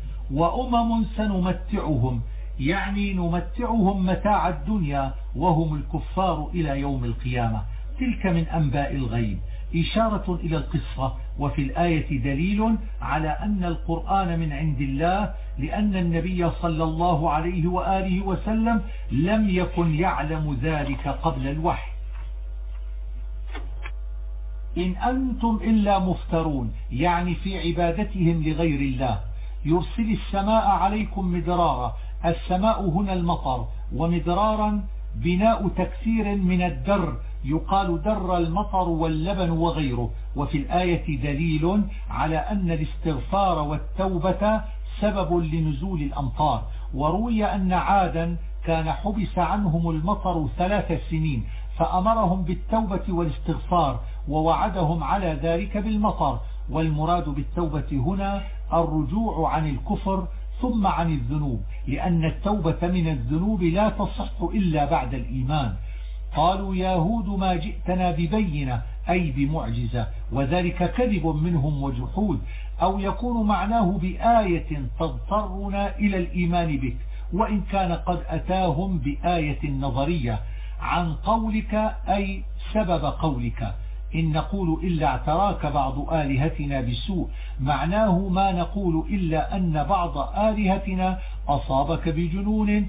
سنمتعهم، يعني نمتعهم متاع الدنيا وهم الكفار إلى يوم القيامة. تلك من أنباء الغيب. إشارة إلى القصة. وفي الآية دليل على أن القرآن من عند الله، لأن النبي صلى الله عليه وآله وسلم لم يكن يعلم ذلك قبل الوحي. إن أنتم إلا مفترون، يعني في عبادتهم لغير الله. يرسل السماء عليكم مدرارا، السماء هنا المطر، ومدرارا بناء تكثير من الدر، يقال در المطر واللبن وغيره. وفي الآية دليل على أن الاستغفار والتوبة سبب لنزول الأمطار. وروي أن عادا كان حبس عنهم المطر 3 سنين، فأمرهم بالتوبة والاستغفار ووعدهم على ذلك بالمطر. والمراد بالتوبة هنا الرجوع عن الكفر ثم عن الذنوب، لأن التوبة من الذنوب لا تصح إلا بعد الإيمان. قالوا يا هود ما جئتنا ببينة، أي بمعجزة، وذلك كذب منهم وجحود. أو يكون معناه بآية تضطرنا إلى الإيمان بك، وإن كان قد أتاهم بآية نظرية عن قولك، أي سبب قولك. إن نقول إلا اعتراك بعض آلهتنا بسوء، معناه ما نقول إلا أن بعض آلهتنا أصابك بجنون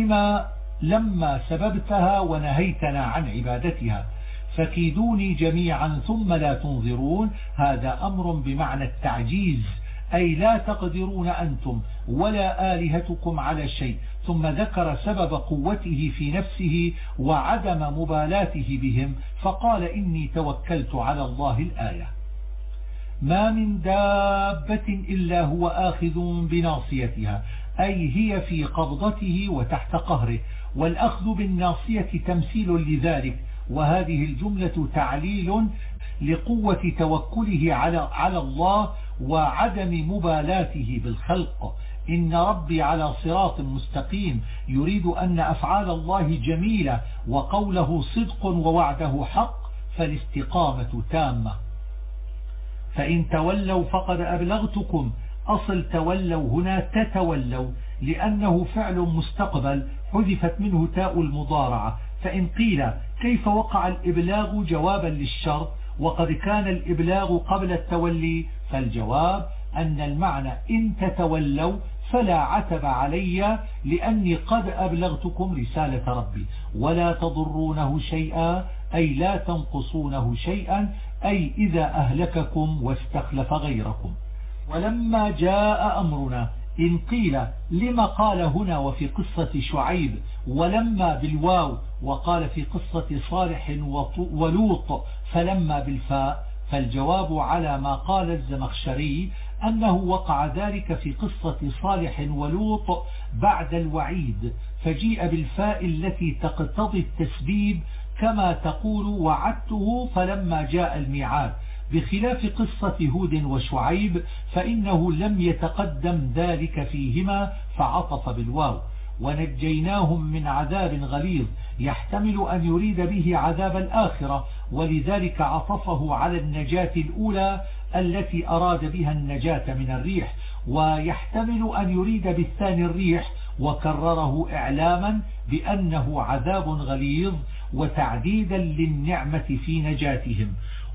لما سببتها ونهيتنا عن عبادتها، فكيدوني جميعا ثم لا تنظرون. هذا أمر بمعنى التعجيز، أي لا تقدرون أنتم ولا آلهتكم على شيء. ثم ذكر سبب قوته في نفسه وعدم مبالاته بهم، فقال إني توكلت على الله. الآية. ما من دابة إلا هو آخذ بناصيتها، أي هي في قبضته وتحت قهره. والأخذ بالناصية تمثيل لذلك، وهذه الجملة تعليل لقوة توكله على الله وعدم مبالاته بالخلق. إن ربي على صراط مستقيم، يريد أن أفعال الله جميلة وقوله صدق ووعده حق، فالاستقامة تامة. فإن تولوا فقد أبلغتكم، أصل تولوا هنا تتولوا، لأنه فعل مستقبل حذفت منه تاء المضارعة. فإن قيل كيف وقع الإبلاغ جوابا للشرط وقد كان الإبلاغ قبل التولي، فالجواب أن المعنى إن تتولوا فلا عتب علي، لأني قد أبلغتكم رسالة ربي، ولا تضرونه شيئا، أي لا تنقصونه شيئا، أي إذا أهلككم واستخلف غيركم. ولما جاء أمرنا، إن قيل لما قال هنا وفي قصة شعيب ولما بالواو، وقال في قصة صالح ولوط فلما بالفاء، فالجواب على ما قال الزمخشري أنه وقع ذلك في قصة صالح ولوط بعد الوعيد، فجيء بالفاء التي تقتضي التسبيب، كما تقول وعدته فلما جاء الميعاد، بخلاف قصة هود وشعيب فإنه لم يتقدم ذلك فيهما فعطف بالواو. ونجيناهم من عذاب غليظ، يحتمل أن يريد به عذاب الآخرة، ولذلك عطفه على النجاة الأولى التي أراد بها النجاة من الريح، ويحتمل أن يريد بالثاني الريح، وكرره إعلاما بأنه عذاب غليظ وتعديدا للنعمة في نجاتهم.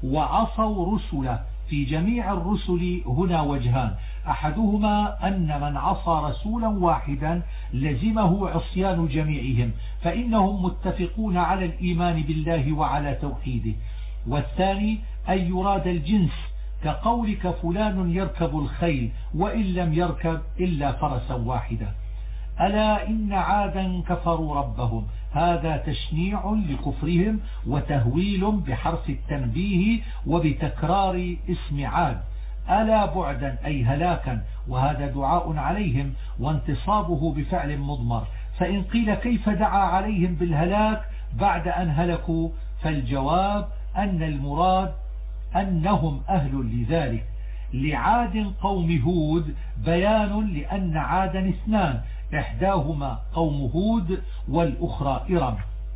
وعصوا رسله، في جميع الرسل هنا وجهان، أحدهما أن من عصى رسولا واحدا لزمه عصيان جميعهم، فإنهم متفقون على الإيمان بالله وعلى توحيده. والثاني أن يراد الجنس، كقولك فلان يركب الخيل وإن لم يركب إلا فرسا واحدا. ألا إن عادا كفروا ربهم، هذا تشنيع لكفرهم وتهويل بحرف التنبيه وبتكرار اسم عاد. ألا بعدا أي هلاكا، وهذا دعاء عليهم وانتصابه بفعل مضمر. فإن قيل كيف دعا عليهم بالهلاك بعد أن هلكوا، فالجواب أن المراد أنهم أهل لذلك. لعاد قوم هود بيان لأن عادا اثنان، إحداهما قوم هود والأخرى إرم.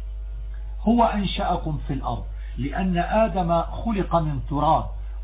هو أنشأكم في الأرض، لأن آدم خلق من تراب،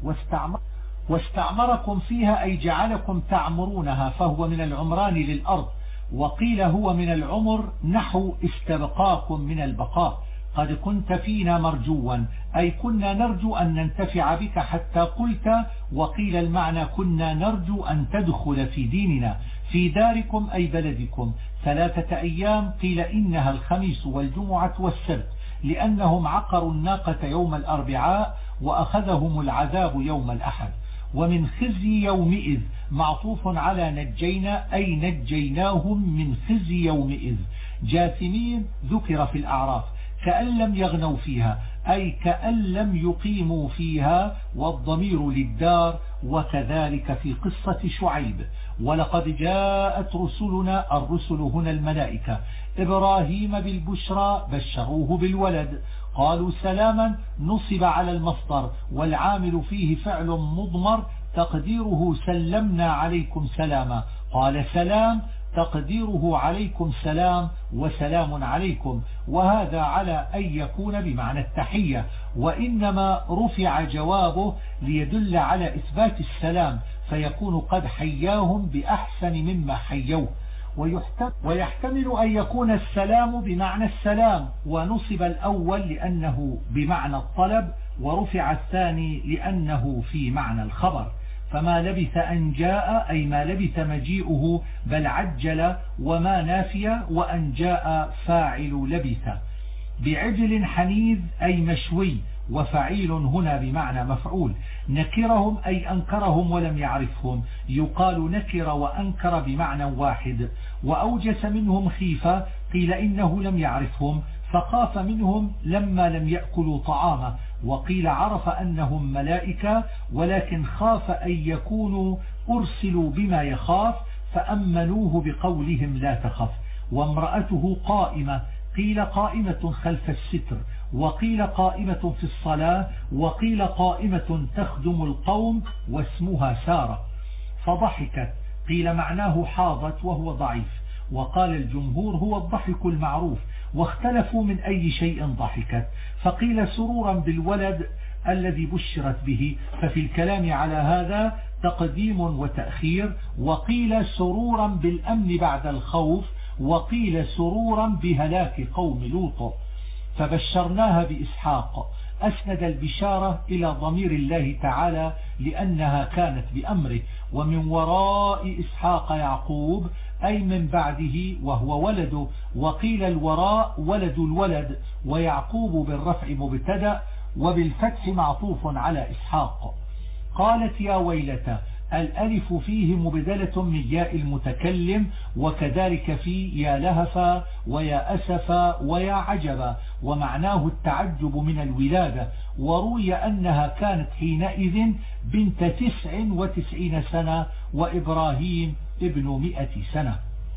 واستعمركم فيها أي جعلكم تعمرونها، فهو من العمران للأرض. وقيل هو من العمر نحو استبقاكم من البقاء، قد كنت فينا مرجوا، أي كنا نرجو أن ننتفع بك حتى قلت. وقيل المعنى كنا نرجو أن تدخل في ديننا في داركم أي بلدكم 3 أيام. قيل إنها الخميس والجمعة والسبت، لأنهم عقروا الناقة يوم الأربعاء وأخذهم العذاب يوم الأحد. ومن خزي يومئذ معطوف على نجينا، أي نجيناهم من خزي يومئذ. جاثمين ذكر في الأعراف كأن لم يغنوا فيها، أي كأن لم يقيموا فيها، والضمير للدار. وكذلك في قصة شعيب. ولقد جاءت رسلنا، الرسل هنا الملائكة، إبراهيم بالبشرى بشروه بالولد، قالوا سلاما نصب على المصدر، والعامل فيه فعل مضمر تقديره سلمنا عليكم سلاما. قال سلام تقديره عليكم سلام وسلام عليكم، وهذا على أن يكون بمعنى التحية، وإنما رفع جوابه ليدل على إثبات السلام، فيكون قد حياهم بأحسن مما حيوه. ويحتمل أن يكون السلام بمعنى السلام، ونصب الأول لأنه بمعنى الطلب، ورفع الثاني لأنه في معنى الخبر. فما لبث أن جاء أي ما لبث مجيئه، بل عجل، وما نافية، وأن جاء فاعل لبث. بعجل حنيذ أي مشوي، وفعيل هنا بمعنى مفعول. نكرهم أي أنكرهم ولم يعرفهم، يقال نكر وأنكر بمعنى واحد. وأوجس منهم خيفة، قيل إنه لم يعرفهم فخاف منهم لما لم يأكلوا طعامه، وقيل عرف أنهم ملائكة ولكن خاف أن يكونوا أرسلوا بما يخاف فأمنوه بقولهم لا تخف. وامرأته قائمة، قيل قائمة خلف الستر، وقيل قائمة في الصلاة، وقيل قائمة تخدم القوم، واسمها سارة. فضحكت، قيل معناه حاضت وهو ضعيف، وقال الجمهور هو الضحك المعروف، واختلفوا من أي شيء ضحكت. فقيل سرورا بالولد الذي بشرت به، ففي الكلام على هذا تقديم وتأخير. وقيل سرورا بالأمن بعد الخوف، وقيل سرورا بهلاك قوم لوط. فبشرناها بإسحاق، أسند البشارة إلى ضمير الله تعالى لأنها كانت بأمره. ومن وراء إسحاق يعقوب أي من بعده وهو ولده، وقيل الوراء ولد الولد، ويعقوب بالرفع مبتدأ وبالفتح معطوف على إسحاق. قالت يا ويلتى، الألف فيه مبدلة من ياء المتكلم، وكذلك في يا لهفا ويا أسفا ويا عجبا، ومعناه التعجب من الولادة. وروي أنها كانت حينئذ بنت 99 سنة، وإبراهيم ابن 100 سنة.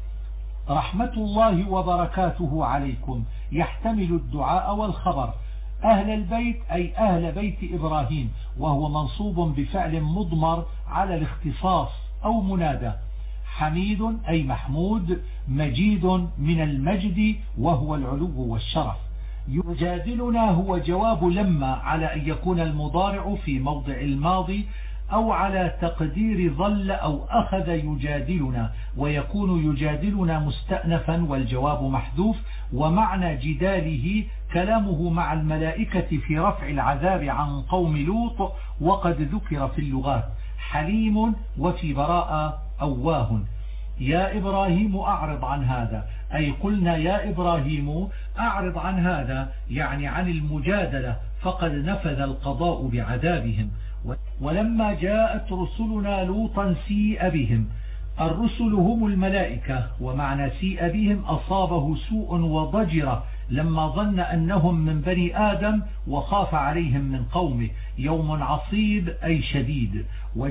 رحمة الله وبركاته عليكم يحتمل الدعاء والخبر. أهل البيت أي أهل بيت إبراهيم، وهو منصوب بفعل مضمر على الاختصاص أو منادى. حميد أي محمود، مجيد من المجد وهو العلو والشرف. يجادلنا هو جواب لما على أن يكون المضارع في موضع الماضي، أو على تقدير ظل أو أخذ يجادلنا، ويكون يجادلنا مستأنفا والجواب محذوف. ومعنى جداله كلامه مع الملائكة في رفع العذاب عن قوم لوط، وقد ذكر في اللغات حليم وفي براءة أواه. يا إبراهيم أعرض عن هذا، أي قلنا يا إبراهيم أعرض عن هذا، يعني عن المجادلة، فقد نفذ القضاء بعذابهم. ولما جاءت رسلنا لوطا سيء بهم. الرسل هم الملائكة، ومعنى سيء بهم أصابه سوء وضجر لما ظن أنهم من بني آدم، وخاف عليهم من قومه. يوم عصيب أي شديد.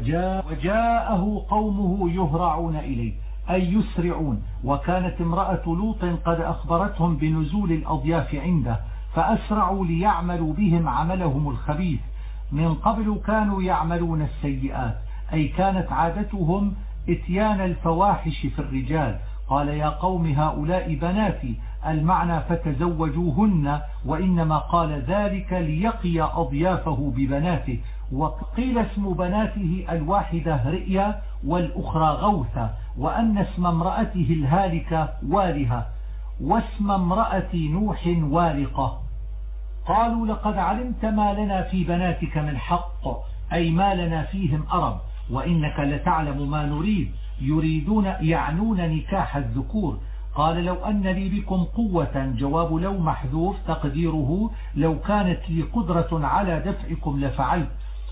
وجاءه قومه يهرعون إليه أي يسرعون. وكانت امرأة لوط قد أخبرتهم بنزول الأضياف عنده، فأسرعوا ليعملوا بهم عملهم الخبيث. من قبل كانوا يعملون السيئات، أي كانت عادتهم اتيان الفواحش في الرجال. قال يا قوم هؤلاء بناتي، المعنى فتزوجوهن، وإنما قال ذلك ليقي أضيافه ببناته. وقيل اسم بناته الواحدة رئيا والأخرى غوثة، وأن اسم امرأته الهالكة والهة، واسم امرأة نوح والقة. قالوا لقد علمت ما لنا في بناتك من حق، أي ما لنا فيهم أرب، وإنك لتعلم ما نريد، يريدون يعنون نكاح الذكور. قال لو أن لي بكم قوة، جواب لو محذوف تقديره لو كانت لي قدرة على دفعكم لفعلت،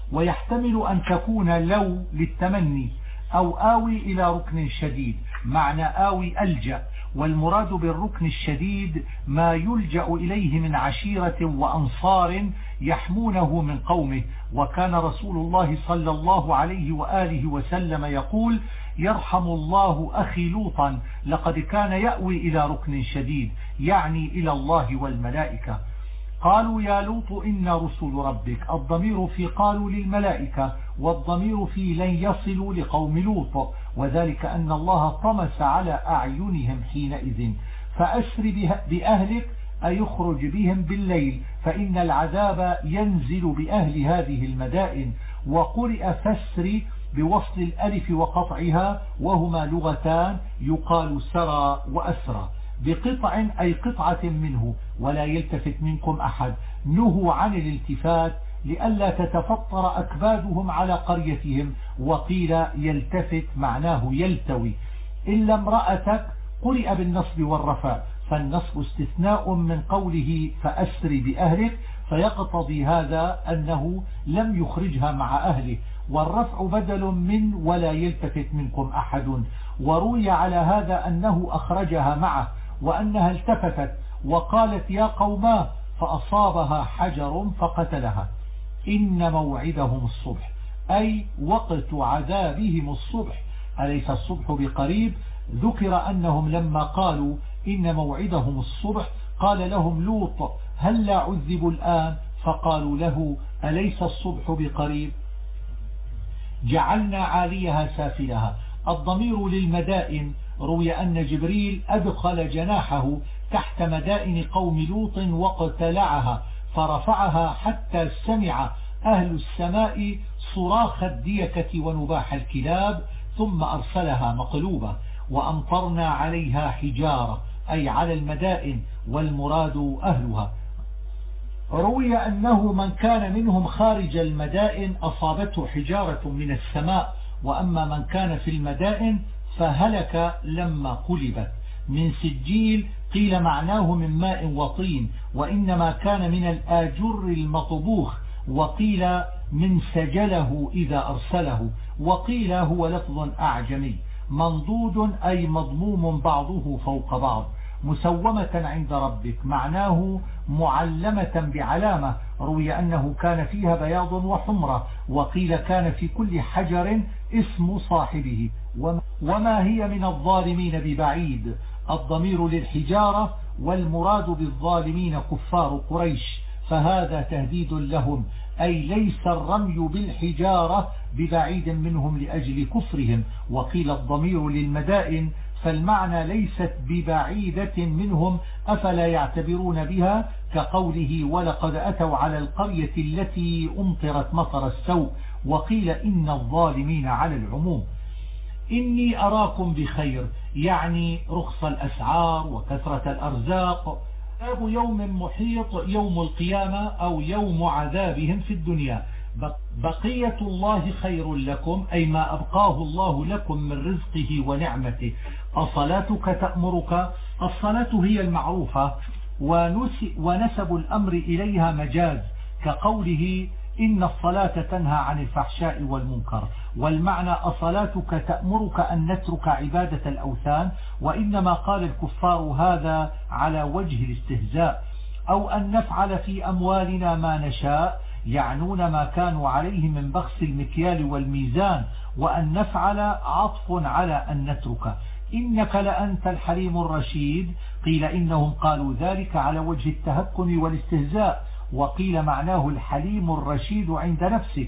ويحتمل أن تكون لو للتمني أو آوي إلى ركن شديد، معنى آوي ألجأ، والمراد بالركن الشديد ما يلجأ إليه من عشيرة وأنصار يحمونه من قومه. وكان رسول الله صلى الله عليه وآله وسلم يقول: يرحم الله أخي لوطا، لقد كان يأوي إلى ركن شديد، يعني إلى الله والملائكة. قالوا يا لوط إن رسل ربك، الضمير في قالوا للملائكة، والضمير في لن يصلوا لقوم لوط، وذلك أن الله طمس على أعينهم حينئذ. فأسر بأهلك أي يخرج بهم بالليل، فإن العذاب ينزل بأهل هذه المدائن. وقرئ فسر بوصل الألف وقطعها، وهما لغتان يقال سرى وأسرى. بقطع أي قطعة منه، ولا يلتفت منكم أحد، نهوا عن الالتفات لئلا تتفطر أكبادهم على قريتهم، وقيل يلتفت معناه يلتوي. إلا امرأتك قرئ بالنصب والرفع، فالنصب استثناء من قوله فأسر بأهلك، فيقتضي هذا أنه لم يخرجها مع أهله، والرفع بدل من ولا يلتفت منكم أحد. وروي على هذا أنه أخرجها معه، وأنها التفتت وقالت يا قوما، فأصابها حجر فقتلها. إن موعدهم الصبح، أي وقت عذابهم الصبح، أليس الصبح بقريب؟ ذكر أنهم لما قالوا إن موعدهم الصبح قال لهم لوط هل لا عذبوا الآن؟ فقالوا له أليس الصبح بقريب؟ جعلنا عاليها سافلها، الضمير للمدائن. روي أن جبريل أدخل جناحه تحت مدائن قوم لوط واقتلعها، فرفعها حتى سمع أهل السماء صراخ الديكة ونباح الكلاب، ثم أرسلها مقلوبة. وأمطرنا عليها حجارة، أي على المدائن، والمراد أهلها. روي أنه من كان منهم خارج المدائن أصابته حجارة من السماء، وأما من كان في المدائن فهلك لما قلبت. من سجيل قيل معناه من ماء وطين، وإنما كان من الآجر المطبوخ، وقيل من سجله إذا أرسله، وقيل هو لفظ أعجمي. منضود أي مضموم بعضه فوق بعض. مسومة عند ربك معناه معلمة بعلامة. روي أنه كان فيها بياض وحمرة، وقيل كان في كل حجر اسم صاحبه. وما هي من الظالمين ببعيد، الضمير للحجارة، والمراد بالظالمين كفار قريش، فهذا تهديد لهم، أي ليس الرمي بالحجارة ببعيد منهم لأجل كفرهم. وقيل الضمير للمدائن، فالمعنى ليست ببعيدة منهم، أفلا يعتبرون بها، كقوله ولقد أتوا على القرية التي أمطرت مطر السوء. وقيل إن الظالمين على العموم. إني أراكم بخير، يعني رخص الأسعار وكثرة الأرزاق. عذاب يوم محيط، يوم القيامة أو يوم عذابهم في الدنيا. بقية الله خير لكم، أي ما أبقاه الله لكم من رزقه ونعمته. الصلاتك تأمرك، الصلاة هي المعروفة، ونسب الأمر إليها مجاز، كقوله إن الصلاة تنهى عن الفحشاء والمنكر. والمعنى أصلاتك تأمرك أن نترك عبادة الأوثان، وإنما قال الكفار هذا على وجه الاستهزاء. أو أن نفعل في أموالنا ما نشاء، يعنون ما كانوا عليه من بخس المكيال والميزان. وأن نفعل عطف على أن نترك. إنك لأنت الحليم الرشيد، قيل إنهم قالوا ذلك على وجه التهكم والاستهزاء، وقيل معناه الحليم الرشيد عند نفسك.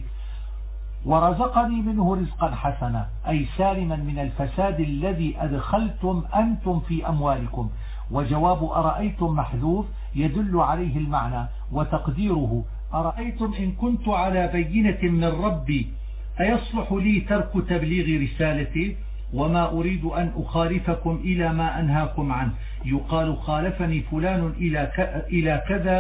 ورزقني منه رزقا حسنا، أي سالما من الفساد الذي أدخلتم أنتم في أموالكم. وجواب أرأيتم محذوف يدل عليه المعنى، وتقديره أرأيتم إن كنت على بينة من ربي أيصلح لي ترك تبليغ رسالتي، وما أريد أن أخالفكم إلى ما أنهاكم عنه. يقال خالفني فلان إلى كذا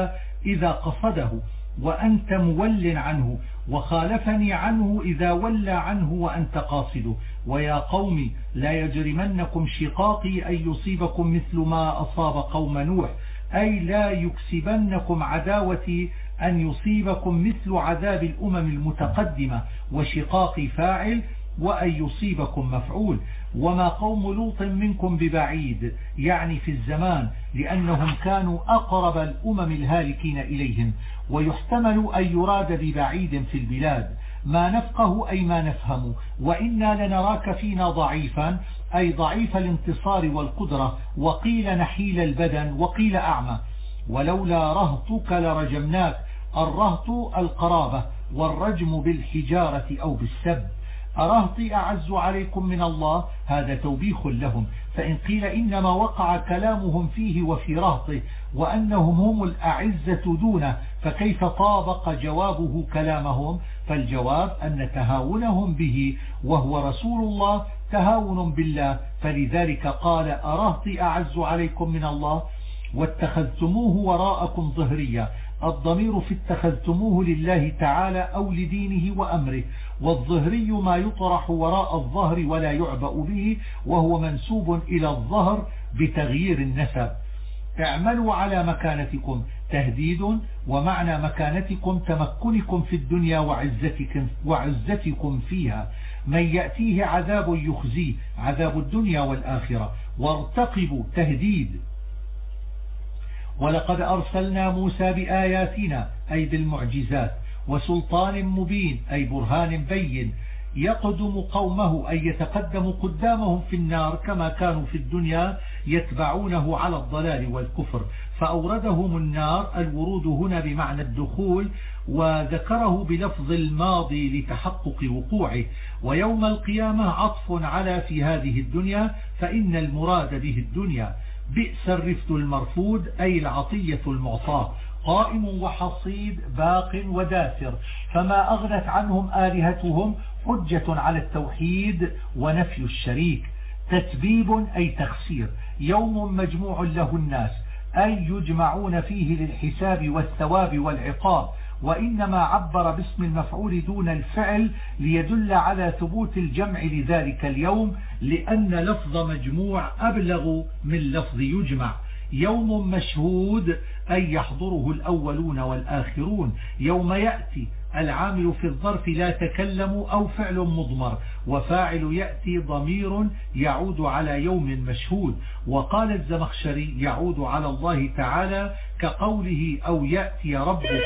إذا قصده وأنت مول عنه، وخالفني عنه إذا ولى عنه وأنت قاصده. ويا قوم لا يجرمنكم شقاقي أن يصيبكم مثل ما أصاب قوم نوح، أي لا يكسبنكم عداوتي أن يصيبكم مثل عذاب الأمم المتقدمة، وشقاقي فاعل وأن يصيبكم مفعول. وما قوم لوط منكم ببعيد، يعني في الزمان، لأنهم كانوا أقرب الأمم الهالكين إليهم. ويحتمل أن يراد ببعيد في البلاد ما نفقه أي ما نفهم، وإنا لنراك فينا ضعيفا أي ضعيف الانتصار والقدرة، وقيل نحيل البدن وقيل أعمى. ولولا رهطك لرجمناك. الرهط القرابة، والرجم بالحجارة أو بالسب. أرهطي أعز عليكم من الله، هذا توبيخ لهم. فإن قيل إنما وقع كلامهم فيه وفي رهطه وأنهم هم الأعزة دونه، فكيف طابق جوابه كلامهم؟ فالجواب أن تهاونهم به وهو رسول الله تهاون بالله، فلذلك قال أرهطي أعز عليكم من الله. واتخذتموه وراءكم ظهريا. الضمير في اتخذتموه لله تعالى أو لدينه وأمره، والظهري ما يطرح وراء الظهر ولا يعبأ به، وهو منسوب إلى الظهر بتغيير النسب. اعملوا على مكانتكم تهديد، ومعنى مكانتكم تمكنكم في الدنيا وعزتكم فيها. من يأتيه عذاب يخزيه، عذاب الدنيا والآخرة. وارتقبوا تهديد. ولقد أرسلنا موسى بآياتنا أي بالمعجزات، وسلطان مبين أي برهان بين، يقدم قومه أي يتقدم قدامهم في النار كما كانوا في الدنيا يتبعونه على الضلال والكفر، فأوردهم النار. الورود هنا بمعنى الدخول، وذكره بلفظ الماضي لتحقق وقوعه. ويوم القيامة عطف على في هذه الدنيا، فإن المراد به الدنيا. بئس الرفد المرفود أي العطية المعطاة. قائم وحصيد باق وداثر، فما أغنت عنهم آلهتهم حجة على التوحيد ونفي الشريك. تتبيب أي تخسير. يوم مجموع له الناس أي يجمعون فيه للحساب والثواب والعقاب، وإنما عبر باسم المفعول دون الفعل ليدل على ثبوت الجمع لذلك اليوم، لأن لفظ مجموع أبلغ من لفظ يجمع. يوم مشهود أي يحضره الأولون والآخرون. يوم يأتي العامل في الظرف لا تكلم أو فعل مضمر، وفاعل يأتي ضمير يعود على يوم مشهود. وقال الزمخشري يعود على الله تعالى كقوله أو يأتي ربه،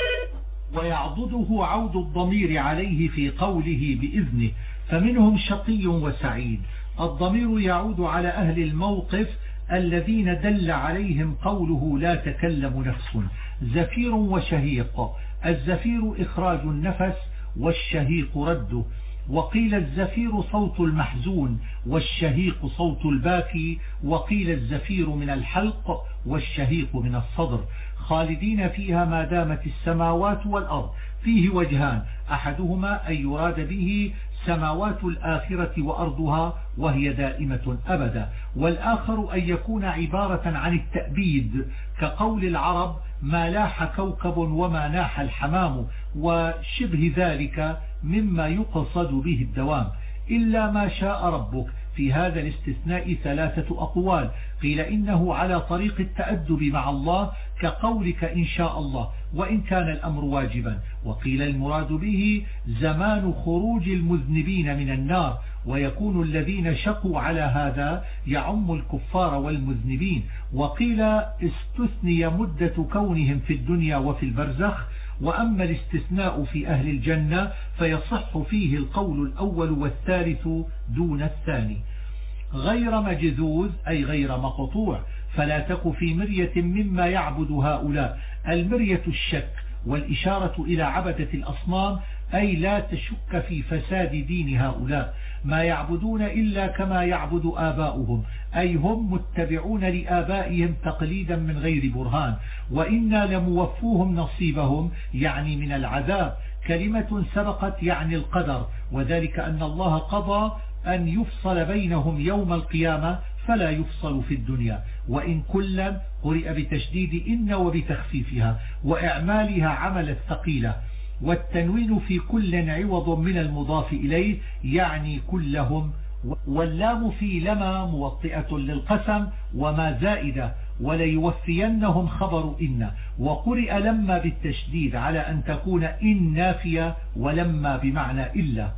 ويعضده عود الضمير عليه في قوله بإذنه. فمنهم شقي وسعيد. الضمير يعود على أهل الموقف الذين دل عليهم قوله لا تكلم نفس. زفير وشهيق. الزفير إخراج النفس، والشهيق رده. وقيل الزفير صوت المحزون، والشهيق صوت الباكي. وقيل الزفير من الحلق، والشهيق من الصدر. خالدين فيها ما دامت السماوات والأرض. فيه وجهان، أحدهما أن يراد به سماوات الآخرة وأرضها وهي دائمة أبدا، والآخر أن يكون عبارة عن التأبيد، كقول العرب ما لاح كوكب وما ناح الحمام، وشبه ذلك مما يقصد به الدوام. إلا ما شاء ربك. في هذا الاستثناء ثلاثة أقوال. قيل إنه على طريق التأدب مع الله كقولك إن شاء الله وإن كان الأمر واجبا. وقيل المراد به زمان خروج المذنبين من النار، ويكون الذين شقوا على هذا يعم الكفار والمذنبين. وقيل استثني مدة كونهم في الدنيا وفي البرزخ. وأما الاستثناء في أهل الجنة فيصح فيه القول الأول والثالث دون الثاني. غير مجذوذ أي غير مقطوع. فلا تك في مرية مما يعبد هؤلاء. المرية الشك، والإشارة إلى عبدة الأصنام، أي لا تشك في فساد دين هؤلاء. ما يعبدون إلا كما يعبد آباؤهم، أي هم متبعون لآبائهم تقليدا من غير برهان. وإنا لموفوهم نصيبهم يعني من العذاب. كلمة سبقت يعني القدر، وذلك أن الله قضى أن يفصل بينهم يوم القيامة، فلا يفصل في الدنيا. وإن كلا قرئ بتشديد إن وبتخفيفها وإعمالها عمل الثقيلة، والتنوين في كل عوض من المضاف إليه يعني كلهم، واللام في لما موطئة للقسم وما زائدة، وليوفينهم خبر إن. وقرئ لما بالتشديد على أن تكون إن نافية ولما بمعنى إلا.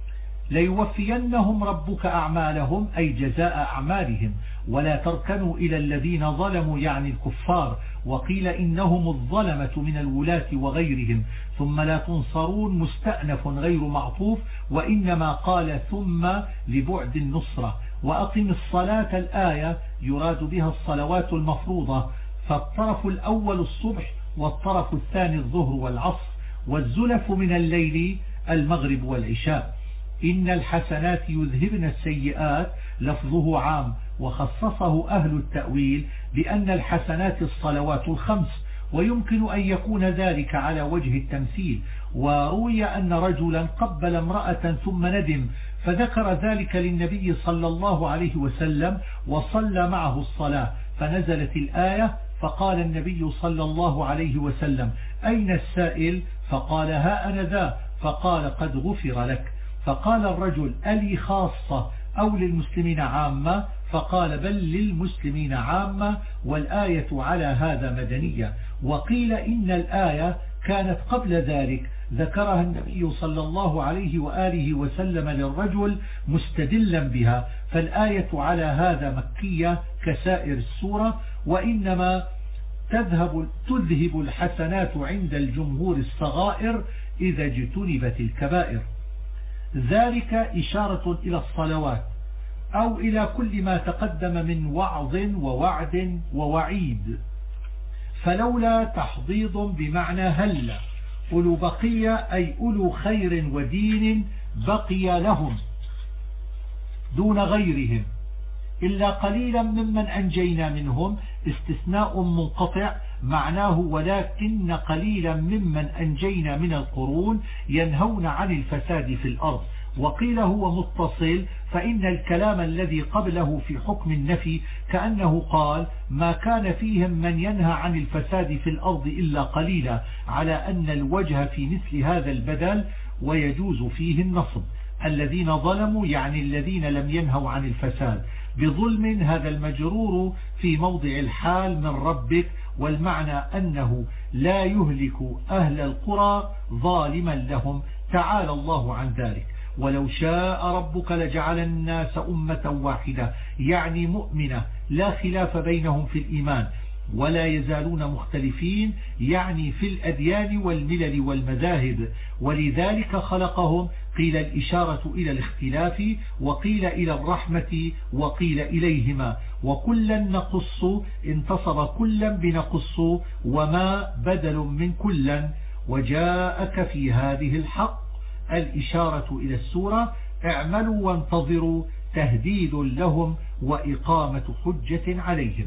ليوفينهم ربك أعمالهم أي جزاء أعمالهم، ولا تركنوا إلى الذين ظلموا يعني الكفار، وقيل إنهم الظلمة من الولاة وغيرهم. ثم لا تنصرون مستأنف غير معطوف، وإنما قال ثم لبعد النصرة. وأقم الصلاة الآية يراد بها الصلوات المفروضة، فالطرف الأول الصبح والطرف الثاني الظهر والعصر، والزلف من الليل المغرب والعشاء. إن الحسنات يذهبن السيئات لفظه عام، وخصصه أهل التأويل بأن الحسنات الصلوات الخمس، ويمكن أن يكون ذلك على وجه التمثيل. وروي أن رجلا قبل امرأة ثم ندم، فذكر ذلك للنبي صلى الله عليه وسلم وصلى معه الصلاة، فنزلت الآية فقال النبي صلى الله عليه وسلم أين السائل؟ فقال ها أنا ذا، فقال قد غفر لك. فقال الرجل ألي خاصة أو للمسلمين عامة؟ فقال بل للمسلمين عامة، والآية على هذا مدنية. وقيل إن الآية كانت قبل ذلك، ذكرها النبي صلى الله عليه وآله وسلم للرجل مستدلا بها، فالآية على هذا مكية كسائر السورة، وإنما تذهب الحسنات عند الجمهور الصغائر إذا اجتنبت الكبائر. ذلك إشارة إلى الصلوات أو إلى كل ما تقدم من وعظ ووعد ووعيد. فلولا تحضيض بمعنى هلا، أولو بقية أي أولو خير ودين بقي لهم دون غيرهم، إلا قليلا ممن أنجينا منهم، استثناء منقطع معناه ولكن قليلا ممن أنجينا من القرون ينهون عن الفساد في الأرض. وقيل هو متصل، فإن الكلام الذي قبله في حكم النفي كأنه قال ما كان فيهم من ينهى عن الفساد في الأرض إلا قليلا، على أن الوجه في مثل هذا البدل ويجوز فيه النصب. الذين ظلموا يعني الذين لم ينهوا عن الفساد. بظلم هذا المجرور في موضع الحال من ربك، والمعنى أنه لا يهلك أهل القرى ظالما لهم، تعالى الله عن ذلك. ولو شاء ربك لجعل الناس أمة واحدة يعني مؤمنة لا خلاف بينهم في الإيمان، ولا يزالون مختلفين يعني في الأديان والملل والمذاهب، ولذلك خلقهم. قيل الإشارة إلى الاختلاف، وقيل إلى الرحمة، وقيل إليهما. وكلا نقص انتصب كلا بنقص، وما بدل من كلا. وجاءك في هذه الحق الإشارة إلى السورة اعملوا وانتظروا تهديد لهم وإقامة حجة عليهم.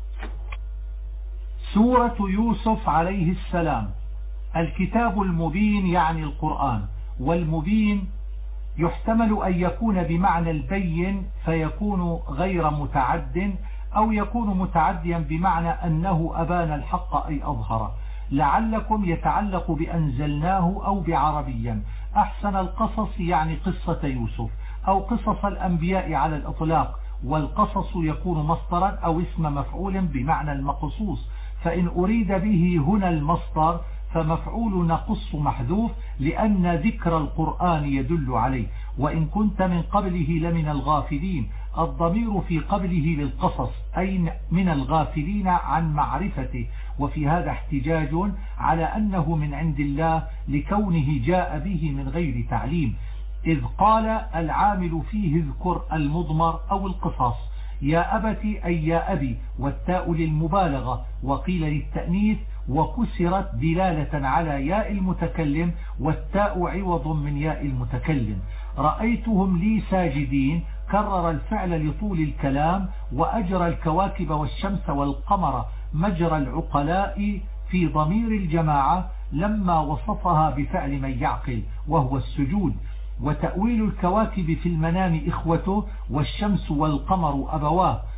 سورة يوسف عليه السلام. الكتاب المبين يعني القرآن، والمبين يحتمل أن يكون بمعنى البين فيكون غير متعد، أو يكون متعديا بمعنى أنه أبان الحق أي أظهر. لعلكم يتعلق بأنزلناه أو بعربيا. أحسن القصص يعني قصة يوسف أو قصص الأنبياء على الإطلاق، والقصص يكون مصدرا أو اسم مفعول بمعنى المقصوص، فإن أريد به هنا المصدر فمفعول نقص محذوف لأن ذكر القرآن يدل عليه. وإن كنت من قبله لمن الغافلين، الضمير في قبله للقصص أي من الغافلين عن معرفته، وفي هذا احتجاج على أنه من عند الله لكونه جاء به من غير تعليم، إذ قال العامل فيه اذكر المضمر أو القصص. يا أبت أي يا أبي، والتاء للمبالغة، وقيل للتأنيث، وكسرت دلالة على ياء المتكلم، والتاء عوض من ياء المتكلم. رأيتهم لي ساجدين، كرر الفعل لطول الكلام، وأجرى الكواكب والشمس والقمر مجرى العقلاء في ضمير الجماعة لما وصفها بفعل من يعقل وهو السجود. وتأويل الكواكب في المنام إخوته، والشمس والقمر أبواه،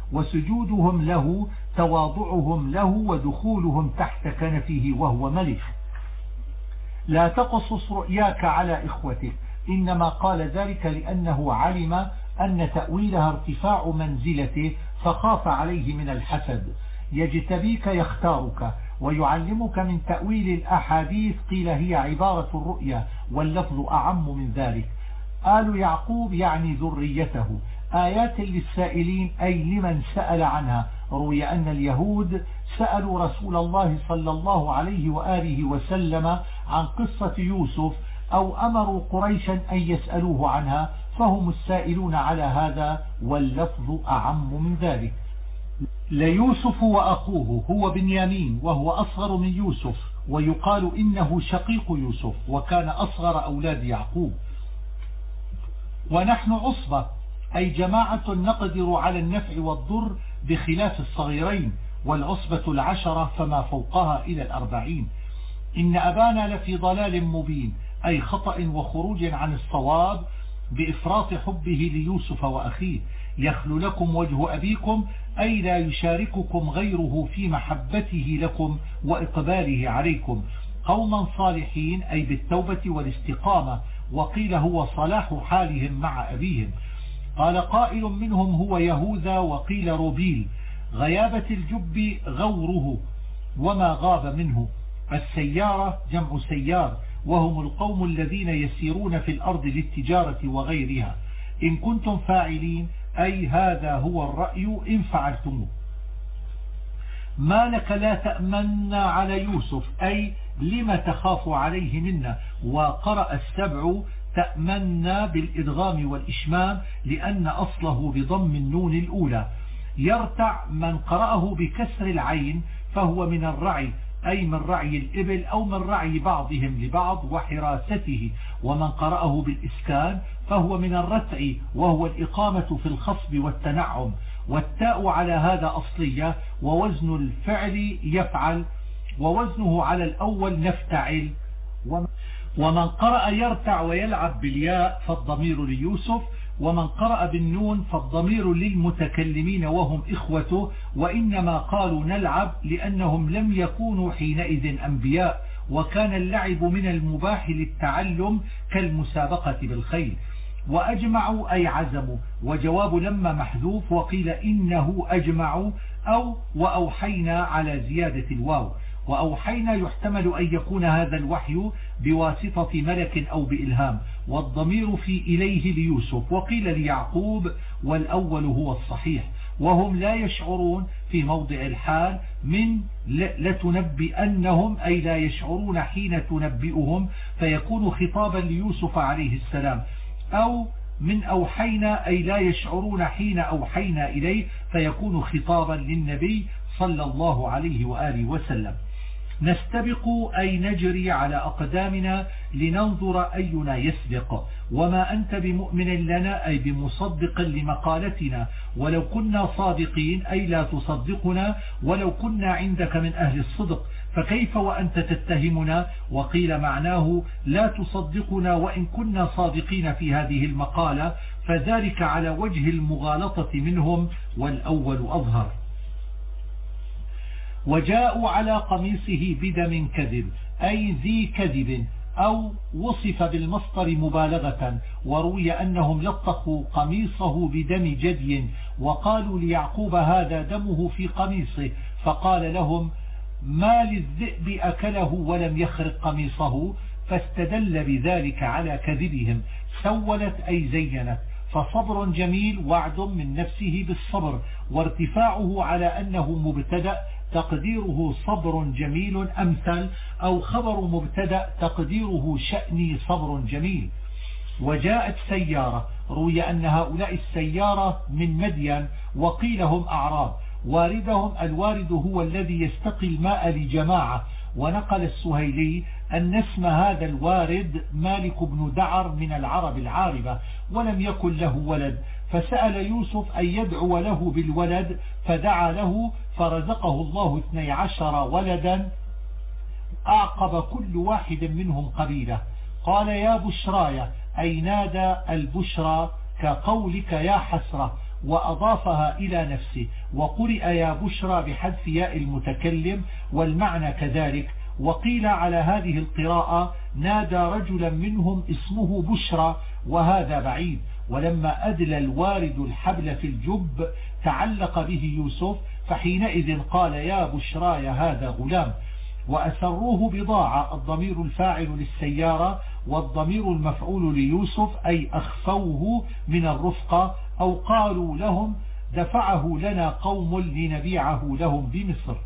وسجودهم له تواضعهم له ودخولهم تحت كنفه وهو ملك. لا تقصص رؤياك على إخوتك، إنما قال ذلك لأنه علم أن تأويلها ارتفاع منزلته فخاف عليه من الحسد. يجتبيك يختارك ويعلمك من تأويل الأحاديث، قيل هي عبارة الرؤيا واللفظ أعم من ذلك. آل يعقوب يعني ذريته. آيات للسائلين أي لمن سأل عنها. روي أن اليهود سألوا رسول الله صلى الله عليه وآله وسلم عن قصة يوسف أو أمروا قريشا أن يسألوه عنها، فهم السائلون على هذا واللفظ أعم من ذلك. ليوسف وأخوه هو بنيامين وهو أصغر من يوسف، ويقال إنه شقيق يوسف وكان أصغر أولاد يعقوب. ونحن عصبة أي جماعة نقدر على النفع والضر بخلاف الصغيرين، والعصبة 10 فما فوقها إلى 40. إن أبانا لفي ضلال مبين أي خطأ وخروج عن الصواب بإفراط حبه ليوسف وأخيه. يخل لكم وجه أبيكم أي لا يشارككم غيره في محبته لكم وإقباله عليكم. قوما صالحين أي بالتوبة والاستقامة، وقيل هو صلاح حالهم مع أبيهم. قال قائل منهم هو يهوذا وقيل روبيل. غيابة الجب غوره وما غاب منه. السيارة جمع سيار، وهم القوم الذين يسيرون في الأرض للتجارة وغيرها. إن كنتم فاعلين أي هذا هو الرأي إن فعلتموه. ما لك لا تأمن على يوسف أي لما تخاف عليه منا. وقرأ السبع تأمنا بالإدغام والإشمام لأن أصله بضم النون الأولى. يرتع من قرأه بكسر العين فهو من الرعي أي من رعي الإبل أو من رعي بعضهم لبعض وحراسته. ومن قرأه بالإسكان فهو من الرتع وهو الإقامة في الخصب والتنعم. والتاء على هذا أصلية، ووزن الفعل يفعل، ووزنه على الأول نفتعل. ومن قرأ يرتع ويلعب بالياء فالضمير ليوسف، ومن قرأ بالنون فالضمير للمتكلمين وهم إخوته. وإنما قالوا نلعب لأنهم لم يكونوا حينئذ أنبياء، وكان اللعب من المباح للتعلم كالمسابقة بالخيل. وأجمعوا أي عزموا، وجواب لما محذوف، وقيل إنه أجمعوا أو وأوحينا على زيادة الواو. وأوحينا يحتمل أن يكون هذا الوحي بواسطة ملك أو بإلهام، والضمير في إليه ليوسف، وقيل ليعقوب، والأول هو الصحيح. وهم لا يشعرون في موضع الحال من لتنبئنهم أي لا يشعرون حين تنبئهم، فيكون خطابا ليوسف عليه السلام. أو من أوحينا أي لا يشعرون حين أوحينا إليه، فيكون خطابا للنبي صلى الله عليه وآله وسلم. نستبق أي نجري على أقدامنا لننظر أينا يسبق. وما أنت بمؤمن لنا أي بمصدق لمقالتنا، ولو كنا صادقين أي لا تصدقنا ولو كنا عندك من أهل الصدق، فكيف وأنت تتهمنا؟ وقيل معناه لا تصدقنا وإن كنا صادقين في هذه المقالة، فذلك على وجه المغالطة منهم، والأول أظهر. وجاءوا على قميصه بدم كذب أي ذي كذب، أو وصف بالمصدر مبالغة. وروي أنهم لطخوا قميصه بدم جدي، وقالوا ليعقوب هذا دمه في قميصه، فقال لهم ما للذئب أكله ولم يخرق قميصه، فاستدل بذلك على كذبهم. سولت أي زينت، فصبر جميل وعد من نفسه بالصبر، وارتفاعه على أنه مبتدأ تقديره صبر جميل أمثل، أو خبر مبتدأ تقديره شأني صبر جميل. وجاءت سيارة، روي أن هؤلاء السيارة من مدين، وقيل هم أعراب. واردهم الوارد هو الذي يستقي الماء لجماعة. ونقل السهيلي أن اسم هذا الوارد مالك بن دعر من العرب العاربة، ولم يكن له ولد، فسأل يوسف أن يدعو له بالولد، فدعا له فرزقه الله 12 ولدا، أعقب كل واحد منهم قبيلة. قال يا بشرايا أي نادى البشرى كقولك يا حسرة، وأضافها إلى نفسه. وقرئ يا بشرى بحذف ياء المتكلم والمعنى كذلك. وقيل على هذه القراءة نادى رجلا منهم اسمه بشرى، وهذا بعيد. ولما أدلى الوارد الحبل في الجب تعلق به يوسف، فحينئذ قال يا بشرى هذا غلام. وأسروه بضاعة، الضمير الفاعل للسيارة والضمير المفعول ليوسف، أي أخفوه من الرفقة، أو قالوا لهم دفعه لنا قوم لنبيعه لهم بمصر.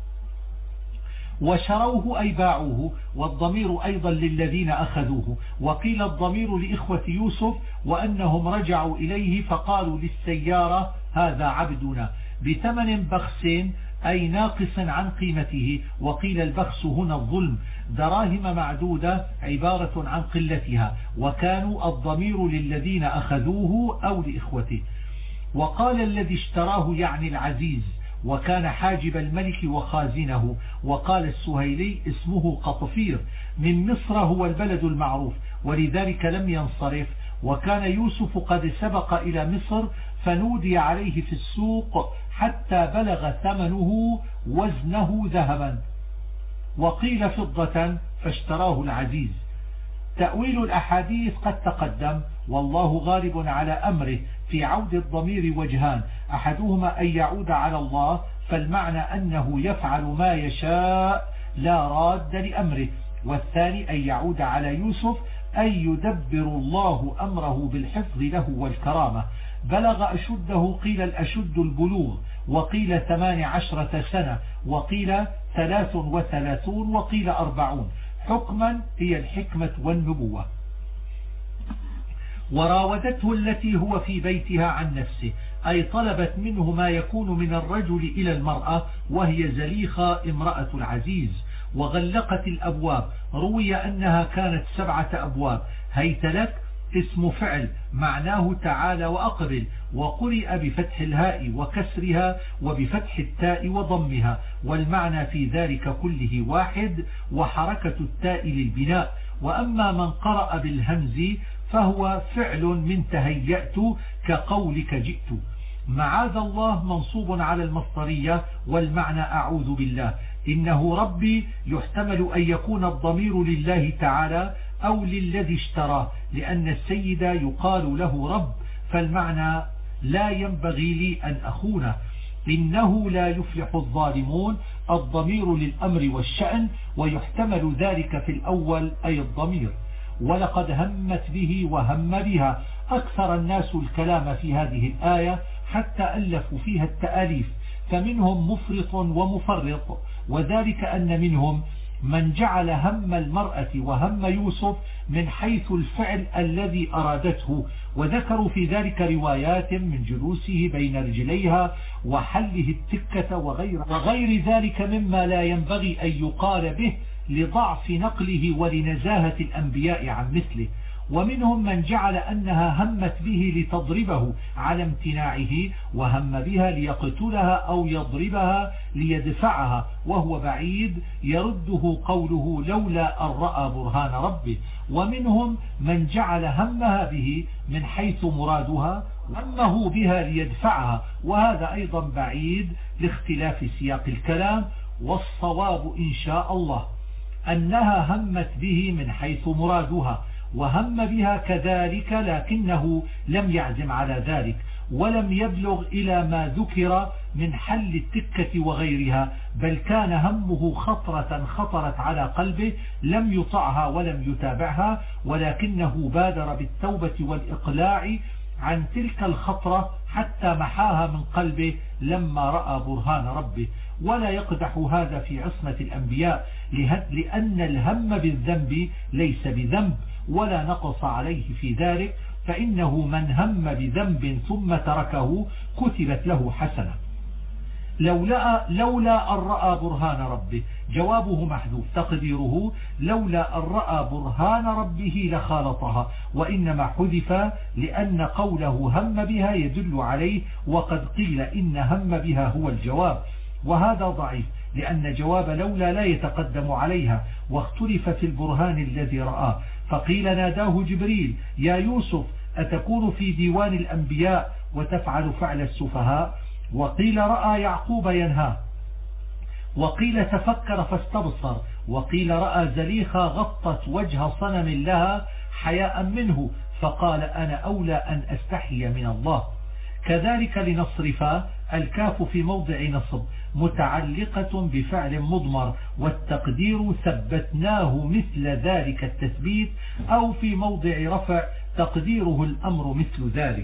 وشروه أي باعوه، والضمير أيضا للذين أخذوه. وقيل الضمير لإخوة يوسف وأنهم رجعوا إليه فقالوا للسيارة هذا عبدنا بثمن بخس، أي ناقص عن قيمته. وقيل البخس هنا الظلم، دراهم معدودة عبارة عن قلتها. وكانوا الضمير للذين أخذوه أو لإخوته. وقال الذي اشتراه يعني العزيز، وكان حاجب الملك وخازنه. وقال السهيلي اسمه قطفير، من مصر هو البلد المعروف، ولذلك لم ينصرف. وكان يوسف قد سبق إلى مصر فنودي عليه في السوق حتى بلغ ثمنه وزنه ذهبا، وقيل فضة فاشتراه العزيز. تأويل الأحاديث قد تقدم، والله غالب على أمره. في عود الضمير وجهان، أحدهما أن يعود على الله، فالمعنى أنه يفعل ما يشاء لا راد لأمره. والثاني أن يعود على يوسف، أن يدبر الله أمره بالحفظ له والكرامة. بلغ أشده، قيل الأشد البلوغ، وقيل 18 سنة، وقيل 33، وقيل 40. حكما هي الحكمة والنبوة. وراودته التي هو في بيتها عن نفسه، أي طلبت منه ما يكون من الرجل إلى المرأة، وهي زليخة امرأة العزيز. وغلقت الأبواب، روي أنها كانت 7 أبواب. هيت لك اسم فعل معناه تعالى وأقبل، وقرئ بفتح الهاء وكسرها وبفتح التاء وضمها، والمعنى في ذلك كله واحد، وحركة التاء للبناء. وأما من قرأ بالهمز فهو فعل من تهيأت كقولك جئت. معاذ الله منصوب على المصدرية، والمعنى أعوذ بالله. إنه ربي يحتمل أن يكون الضمير لله تعالى أو للذي اشتراه، لأن السيد يقال له رب، فالمعنى لا ينبغي لي أن أخونه. إنه لا يفلح الظالمون، الضمير للأمر والشأن، ويحتمل ذلك في الأول أي الضمير. ولقد همت به وهم بها. أكثر الناس الكلام في هذه الآية حتى ألفوا فيها التآليف، فمنهم مفرط ومفرط، وذلك أن منهم من جعل هم المرأة وهم يوسف من حيث الفعل الذي أرادته، وذكروا في ذلك روايات من جلوسه بين رجليها وحله التكة وغير ذلك مما لا ينبغي أن يقال به لضعف نقله ولنزاهة الأنبياء عن مثله. ومنهم من جعل أنها همت به لتضربه على امتناعه، وهم بها ليقتلها أو يضربها ليدفعها، وهو بعيد، يرده قوله لولا أن رأى برهان ربه. ومنهم من جعل همها به من حيث مرادها، همه بها ليدفعها، وهذا أيضا بعيد لاختلاف سياق الكلام. والصواب إن شاء الله أنها همت به من حيث مرادها، وهم بها كذلك، لكنه لم يعزم على ذلك، ولم يبلغ إلى ما ذكر من حل التكة وغيرها، بل كان همه خطرة خطرت على قلبه لم يطعها ولم يتابعها، ولكنه بادر بالتوبة والإقلاع عن تلك الخطرة حتى محاها من قلبه لما رأى برهان ربه. ولا يقدح هذا في عصمة الأنبياء، لأن الهم بالذنب ليس بذنب ولا نقص عليه في ذلك، فإنه من هم بذنب ثم تركه كتبت له حسنة. لولا أن رأى برهان ربه، جوابه محذوف، تقديره لولا أن رأى برهان ربه لخالطها، وإنما حذف لأن قوله هم بها يدل عليه، وقد قيل إن هم بها هو الجواب، وهذا ضعيف لأن جواب لولا لا يتقدم عليها، واختلف في البرهان الذي رآه. فقيل ناداه جبريل يا يوسف أتكون في ديوان الأنبياء وتفعل فعل السفهاء. وقيل رأى يعقوب ينهى، وقيل تفكر فاستبصر، وقيل رأى زليخة غطت وجه صنم لها حياء منه فقال أنا أولى أن أستحي من الله. كذلك لنصرف الكاف في موضع نصب متعلقة بفعل مضمر، والتقدير ثبتناه مثل ذلك التثبيت، أو في موضع رفع تقديره الأمر مثل ذلك.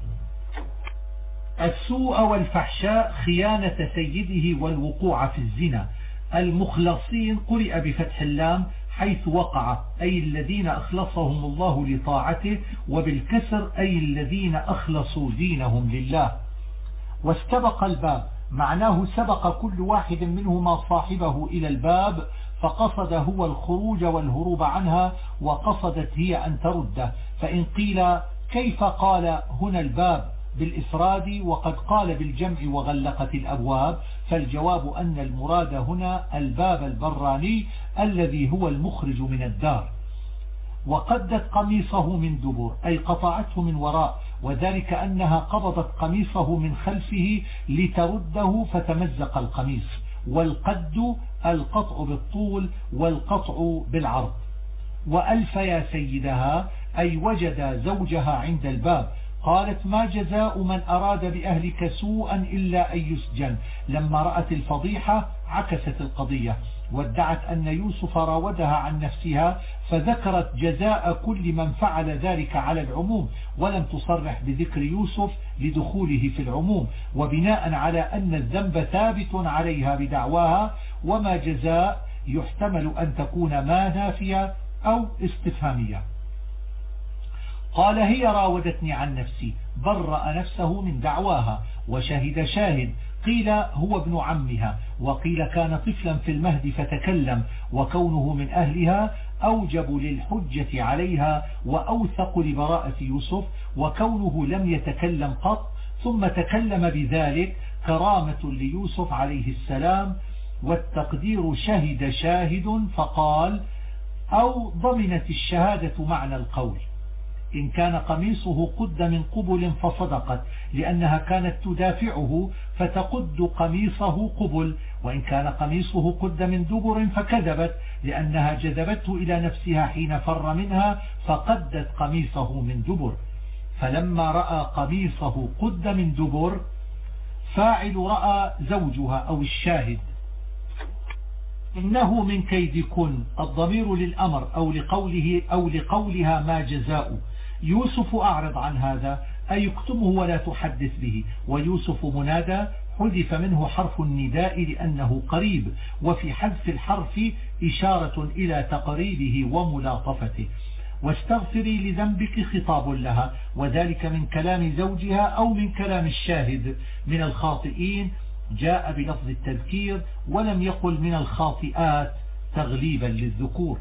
السوء والفحشاء خيانة سيده والوقوع في الزنا. المخلصين قرئ بفتح اللام حيث وقع، أي الذين أخلصهم الله لطاعته، وبالكسر أي الذين أخلصوا دينهم لله. واستبق الباب معناه سبق كل واحد منهما صاحبه إلى الباب فقصد هو الخروج والهروب عنها، وقصدت هي أن ترده. فإن قيل كيف قال هنا الباب بالإفراد وقد قال بالجمع وغلقت الأبواب، فالجواب أن المراد هنا الباب البراني الذي هو المخرج من الدار. وقدت قميصه من دبر أي قطعته من وراء، وذلك أنها قبضت قميصه من خلفه لترده فتمزق القميص. والقد القطع بالطول والقطع بالعرض. وألف يا سيدها أي وجد زوجها عند الباب. قالت ما جزاء من أراد بأهلك سوءا إلا أن يسجن. لما رأت الفضيحة عكست القضية وادعت أن يوسف راودها عن نفسها، فذكرت جزاء كل من فعل ذلك على العموم، ولم تصرح بذكر يوسف لدخوله في العموم، وبناء على أن الذنب ثابت عليها بدعواها. وما جزاء يحتمل أن تكون ما نافية أو استفهامية. قال هي راودتني عن نفسي، برأ نفسه من دعواها. وشهد شاهد، قيل هو ابن عمها، وقيل كان طفلا في المهد فتكلم، وكونه من أهلها أوجب للحجة عليها وأوثق لبراءة يوسف، وكونه لم يتكلم قط ثم تكلم بذلك كرامة ليوسف عليه السلام. والتقدير شهد شاهد فقال أو ضمنت الشهادة معنى القول. إن كان قميصه قد من قبل فصدقت لأنها كانت تدافعه فتقد قميصه قبل، وإن كان قميصه قد من دبر فكذبت لأنها جذبته إلى نفسها حين فر منها فقدت قميصه من دبر. فلما رأى قميصه قد من دبر، فاعل رأى زوجها أو الشاهد. إنه من كيدكن الضمير للأمر أو لقولها ما جزاء. يوسف أعرض عن هذا أي يكتمه ولا تحدث به. ويوسف منادى حذف منه حرف النداء لأنه قريب، وفي حذف الحرف إشارة إلى تقريبه وملاطفته. واستغفري لذنبك خطاب لها، وذلك من كلام زوجها أو من كلام الشاهد. من الخاطئين جاء بلفظ التذكير ولم يقل من الخاطئات تغليبا للذكور.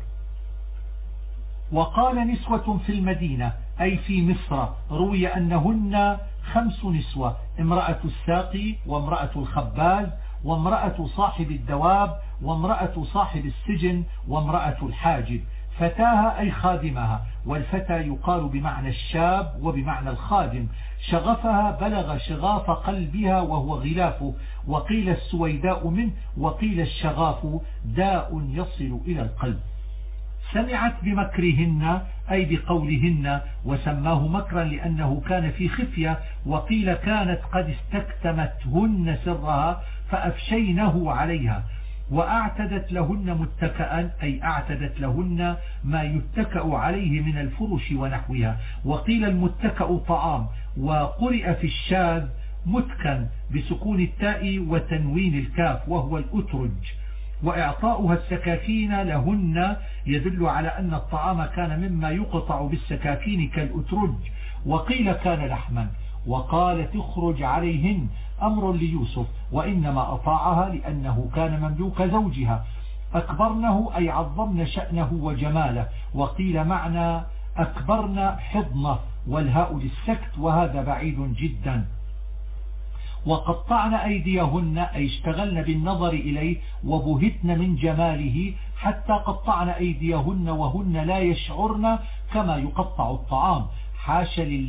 وقال نسوة في المدينة أي في مصر، روي أنهن 5 نسوة: امرأة الساقي، وامرأة الخباز، وامرأة صاحب الدواب، وامرأة صاحب السجن، وامرأة الحاجب. فتاها أي خادمها، والفتى يقال بمعنى الشاب وبمعنى الخادم. شغفها بلغ شغاف قلبها وهو غلافه، وقيل السويداء منه، وقيل الشغاف داء يصل إلى القلب. سمعت بمكرهن أي بقولهن، وسماه مكرا لأنه كان في خفية، وقيل كانت قد استكتمتهن سرها فأفشينه عليها. وأعتدت لهن متكئا أي أعتدت لهن ما يتكأ عليه من الفرش ونحوها. وقيل المتكأ طعام، وقرئ في الشاذ متكن بسكون التاء وتنوين الكاف وهو الأترج. وإعطاؤها السكاكين لهن يدل على أن الطعام كان مما يقطع بالسكاكين كالأترج. وقيل كان لحما. وقالت اخرج عليهن أمر ليوسف، وإنما أطاعها لأنه كان مملوك زوجها. أكبرنه أي عظمن شأنه وجماله. وقيل معنى أكبرن حضنه والهاء للسكت، وهذا بعيد جدا. وقطعن أيديهن أي اشتغلن بالنظر إليه وبهتن من جماله حتى قطعن أيديهن وهن لا يشعرن كما يقطع الطعام. حاش لله،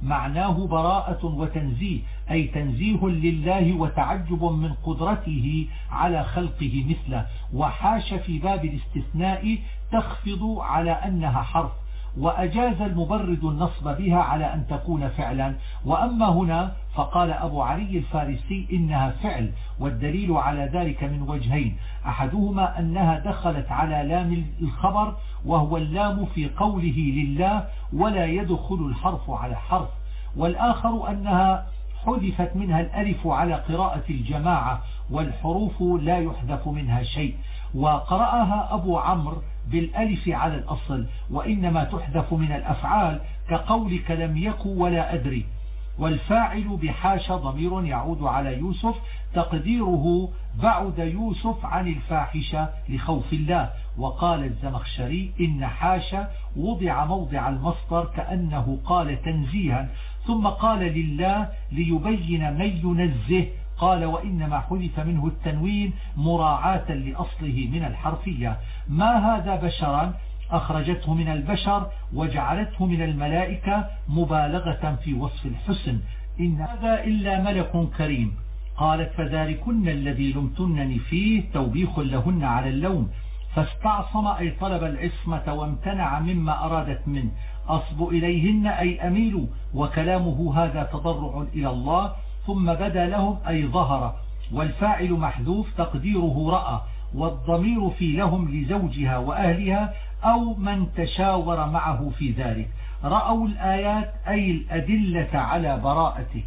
معناه براءة وتنزيه، أي تنزيه لله وتعجب من قدرته على خلقه مثله. وحاش في باب الاستثناء تخفض على أنها حرف، وأجاز المبرد النصب بها على أن تكون فعلا. وأما هنا فقال أبو علي الفارسي إنها فعل، والدليل على ذلك من وجهين: أحدهما أنها دخلت على لام الخبر، وهو اللام في قوله لله ولا يدخل الحرف على حرف، والآخر أنها حذفت منها الألف على قراءة الجماعة، والحروف لا يحذف منها شيء. وقرأها أبو عمرو بالألف على الأصل، وإنما تحذف من الأفعال كقولك لم يك ولا أدري. والفاعل بحاش ضمير يعود على يوسف، تقديره بعد يوسف عن الفاحشة لخوف الله. وقال الزمخشري إن حاش وضع موضع المصدر كأنه قال تنزيها، ثم قال لله ليبين من ينزه، قال وإنما حذف منه التنوين مراعاة لأصله من الحرفية. ما هذا بشرا أخرجته من البشر وجعلته من الملائكة مبالغة في وصف الحسن. إن هذا إلا ملك كريم. قالت فذلكن الذي لمتنني فيه توبيخ لهن على اللوم، فاستعصم أي طلب العصمة وامتنع مما أرادت منه. أصب إليهن أي أميل، وكلامه هذا تضرع إلى الله. ثم بدا لهم أي ظهر، والفاعل محذوف تقديره رأى، والضمير في لهم لزوجها وأهلها أو من تشاور معه في ذلك. رأوا الآيات أي الأدلة على براءته.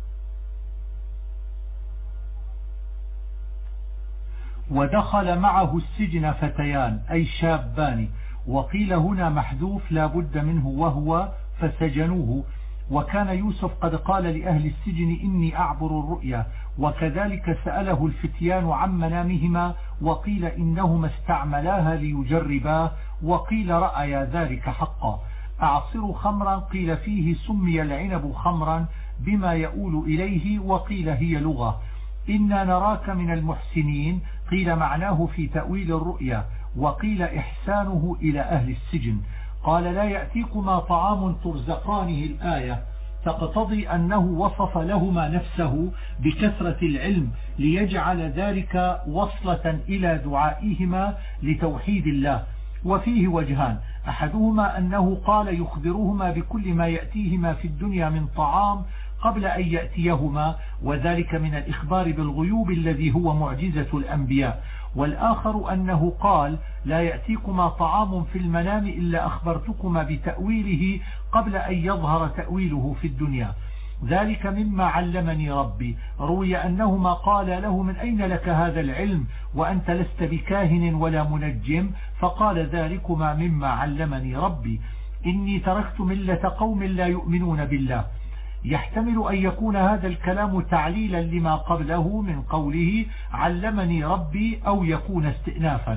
ودخل معه السجن فتيان أي شابان، وقيل هنا محذوف لا بد منه وهو فسجنوه. وكان يوسف قد قال لأهل السجن إني أعبر الرؤيا، وكذلك سأله الفتيان عن منامهما، وقيل إنهما استعملاها ليجرباه، وقيل رأيا ذلك حقا. أعصر خمرا قيل فيه سمي العنب خمرا بما يؤول إليه، وقيل هي لغة. إنا نراك من المحسنين قيل معناه في تأويل الرؤيا، وقيل إحسانه إلى أهل السجن. قال لا يأتيكما طعام ترزقانه الآية، تقتضي أنه وصف لهما نفسه بكثرة العلم ليجعل ذلك وصلة إلى دعائهما لتوحيد الله. وفيه وجهان: أحدهما أنه قال يخبرهما بكل ما يأتيهما في الدنيا من طعام قبل أن يأتيهما، وذلك من الإخبار بالغيوب الذي هو معجزة الأنبياء. والآخر أنه قال لا يأتيكما طعام في المنام إلا أخبرتكما بتأويله قبل أن يظهر تأويله في الدنيا. ذلك مما علمني ربي. روي أنهما قال له من أين لك هذا العلم وأنت لست بكاهن ولا منجم؟ فقال ذلكما مما علمني ربي. إني تركت ملة قوم لا يؤمنون بالله. يحتمل أن يكون هذا الكلام تعليلا لما قبله من قوله علمني ربي، أو يكون استئنافا.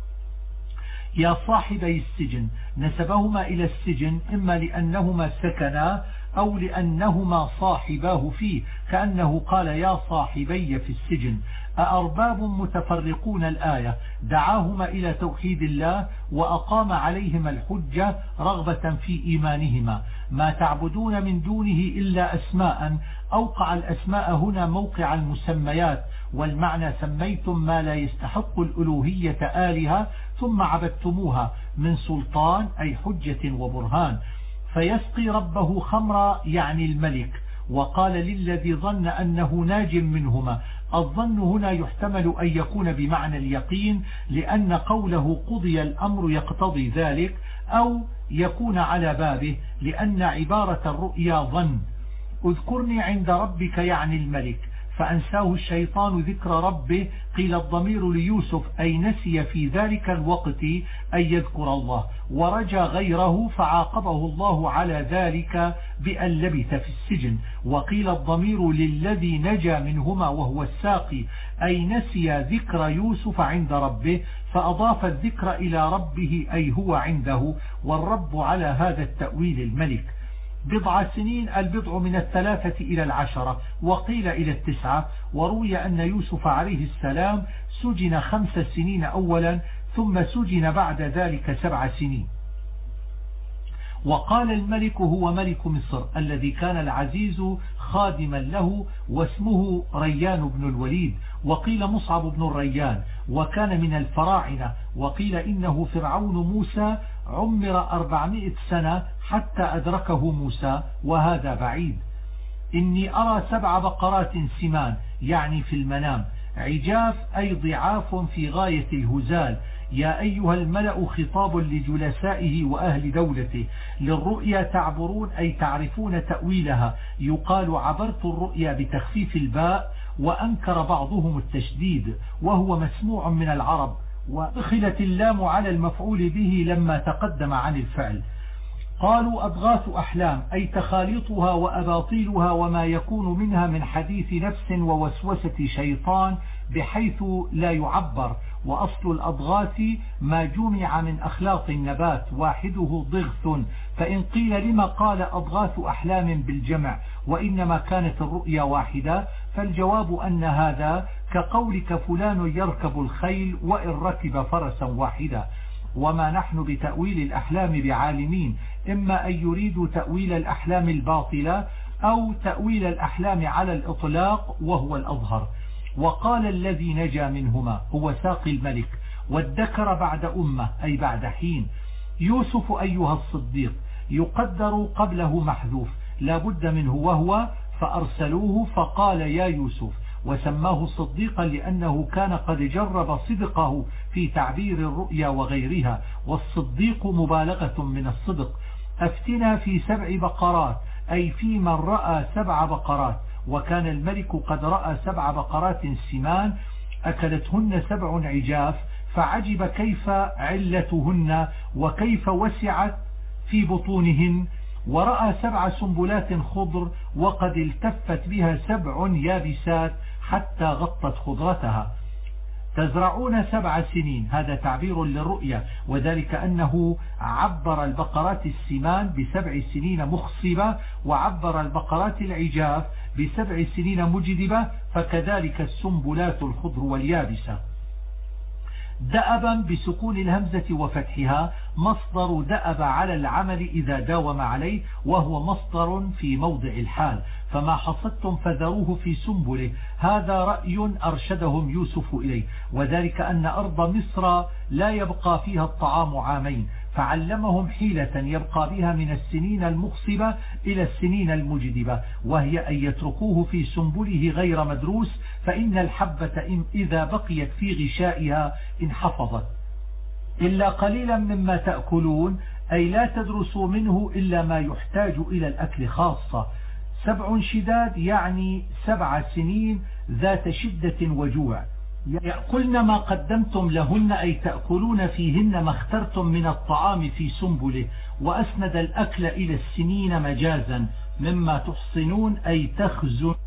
يا صاحبي السجن نسبهما إلى السجن إما لأنهما سكنا أو لأنهما صاحباه فيه، كأنه قال يا صاحبي في السجن. أأرباب متفرقون الآية دعاهما إلى توحيد الله وأقام عليهما الحجة رغبة في إيمانهما. ما تعبدون من دونه إلا أسماء، أوقع الأسماء هنا موقع المسميات، والمعنى سميتم ما لا يستحق الألوهية آلهة ثم عبدتموها من سلطان أي حجة وبرهان. فيسقي ربه خمرا يعني الملك. وقال للذي ظن أنه ناج منهما. الظن هنا يحتمل أن يكون بمعنى اليقين، لأن قوله قضي الأمر يقتضي ذلك، أو يكون على بابه لأن عبارة الرؤيا ظن. اذكرني عند ربك يعني الملك، فأنساه الشيطان ذكر ربه. قيل الضمير ليوسف أي نسي في ذلك الوقت أن يذكر الله، ورجى غيره فعاقبه الله على ذلك بأن لبث في السجن. وقيل الضمير للذي نجا منهما وهو الساقي أي نسي ذكر يوسف عند ربه، فأضاف الذكر إلى ربه أي هو عنده، والرب على هذا التأويل الملك. بضع سنين البضع من 3 إلى 10، وقيل إلى 9. وروي أن يوسف عليه السلام سجن 5 سنين أولا، ثم سجن بعد ذلك 7 سنين. وقال الملك هو ملك مصر الذي كان العزيز خادما له واسمه ريان بن الوليد، وقيل مصعب بن الريان، وكان من الفراعنة، وقيل إنه فرعون موسى عمر 400 سنة حتى أدركه موسى، وهذا بعيد. إني أرى 7 بقرات سمان، يعني في المنام، عجاف أي ضعاف في غاية الهزال. يا أيها الملأ خطاب لجلسائه وأهل دولته، للرؤيا تعبرون أي تعرفون تأويلها. يقال عبرت الرؤيا بتخفيف الباء، وأنكر بعضهم التشديد وهو مسموع من العرب، ودخلت اللام على المفعول به لما تقدم عن الفعل. قالوا أضغاث أحلام أي تخاليطها وأباطيلها وما يكون منها من حديث نفس ووسوسة شيطان بحيث لا يعبر. وأصل الأضغاث ما جمع من أخلاط النبات واحده ضغث، فإن قيل لما قال أضغاث أحلام بالجمع وإنما كانت الرؤيا واحدة، فالجواب أن هذا كقولك فلان يركب الخيل وإن ركب فرسا واحدا. وما نحن بتأويل الأحلام بعالمين، إما أن يريدوا تأويل الأحلام الباطلة أو تأويل الأحلام على الإطلاق وهو الأظهر. وقال الذي نجا منهما هو ساقي الملك، وادكر بعد أمة أي بعد حين. يوسف أيها الصديق يقدر قبله محذوف لا بد منه وهو، فأرسلوه فقال يا يوسف، وسماه صديقا لأنه كان قد جرب صدقه في تعبير الرؤيا وغيرها، والصديق مبالغة من الصدق. أفتنا في 7 بقرات أي في من رأى 7 بقرات، وكان الملك قد رأى 7 بقرات سمان أكلتهن 7 عجاف، فعجب كيف علتهن وكيف وسعت في بطونهن. ورأى 7 سنبلات خضر وقد التفت بها 7 يابسات حتى غطت خضرتها. تزرعون 7 سنين، هذا تعبير للرؤيا، وذلك أنه عبر البقرات السمان ب7 سنين مخصبة، وعبر البقرات العجاف ب7 سنين مجدبة، فكذلك السنبلات الخضر واليابسة. دأبا بسكون الهمزة وفتحها مصدر دأب على العمل إذا داوم عليه، وهو مصدر في موضع الحال. فما حصدتم فذروه في سنبله، هذا رأي أرشدهم يوسف إليه، وذلك أن أرض مصر لا يبقى فيها الطعام عامين، فعلمهم حيلة يبقى بها من السنين المخصبة إلى السنين المجدبة، وهي أن يتركوه في سنبله غير مدروس، فإن الحبة إذا بقيت في غشائها انحفظت. إلا قليلا مما تأكلون أي لا تدرسوا منه إلا ما يحتاج إلى الأكل خاصة. 7 شداد يعني 7 سنين ذات شدة وجوع. يأكلن ما قدمتم لهن أي تأكلون فيهن ما اخترتم من الطعام في سنبله، وأسند الأكل إلى السنين مجازا. مما تحصنون أي تخزن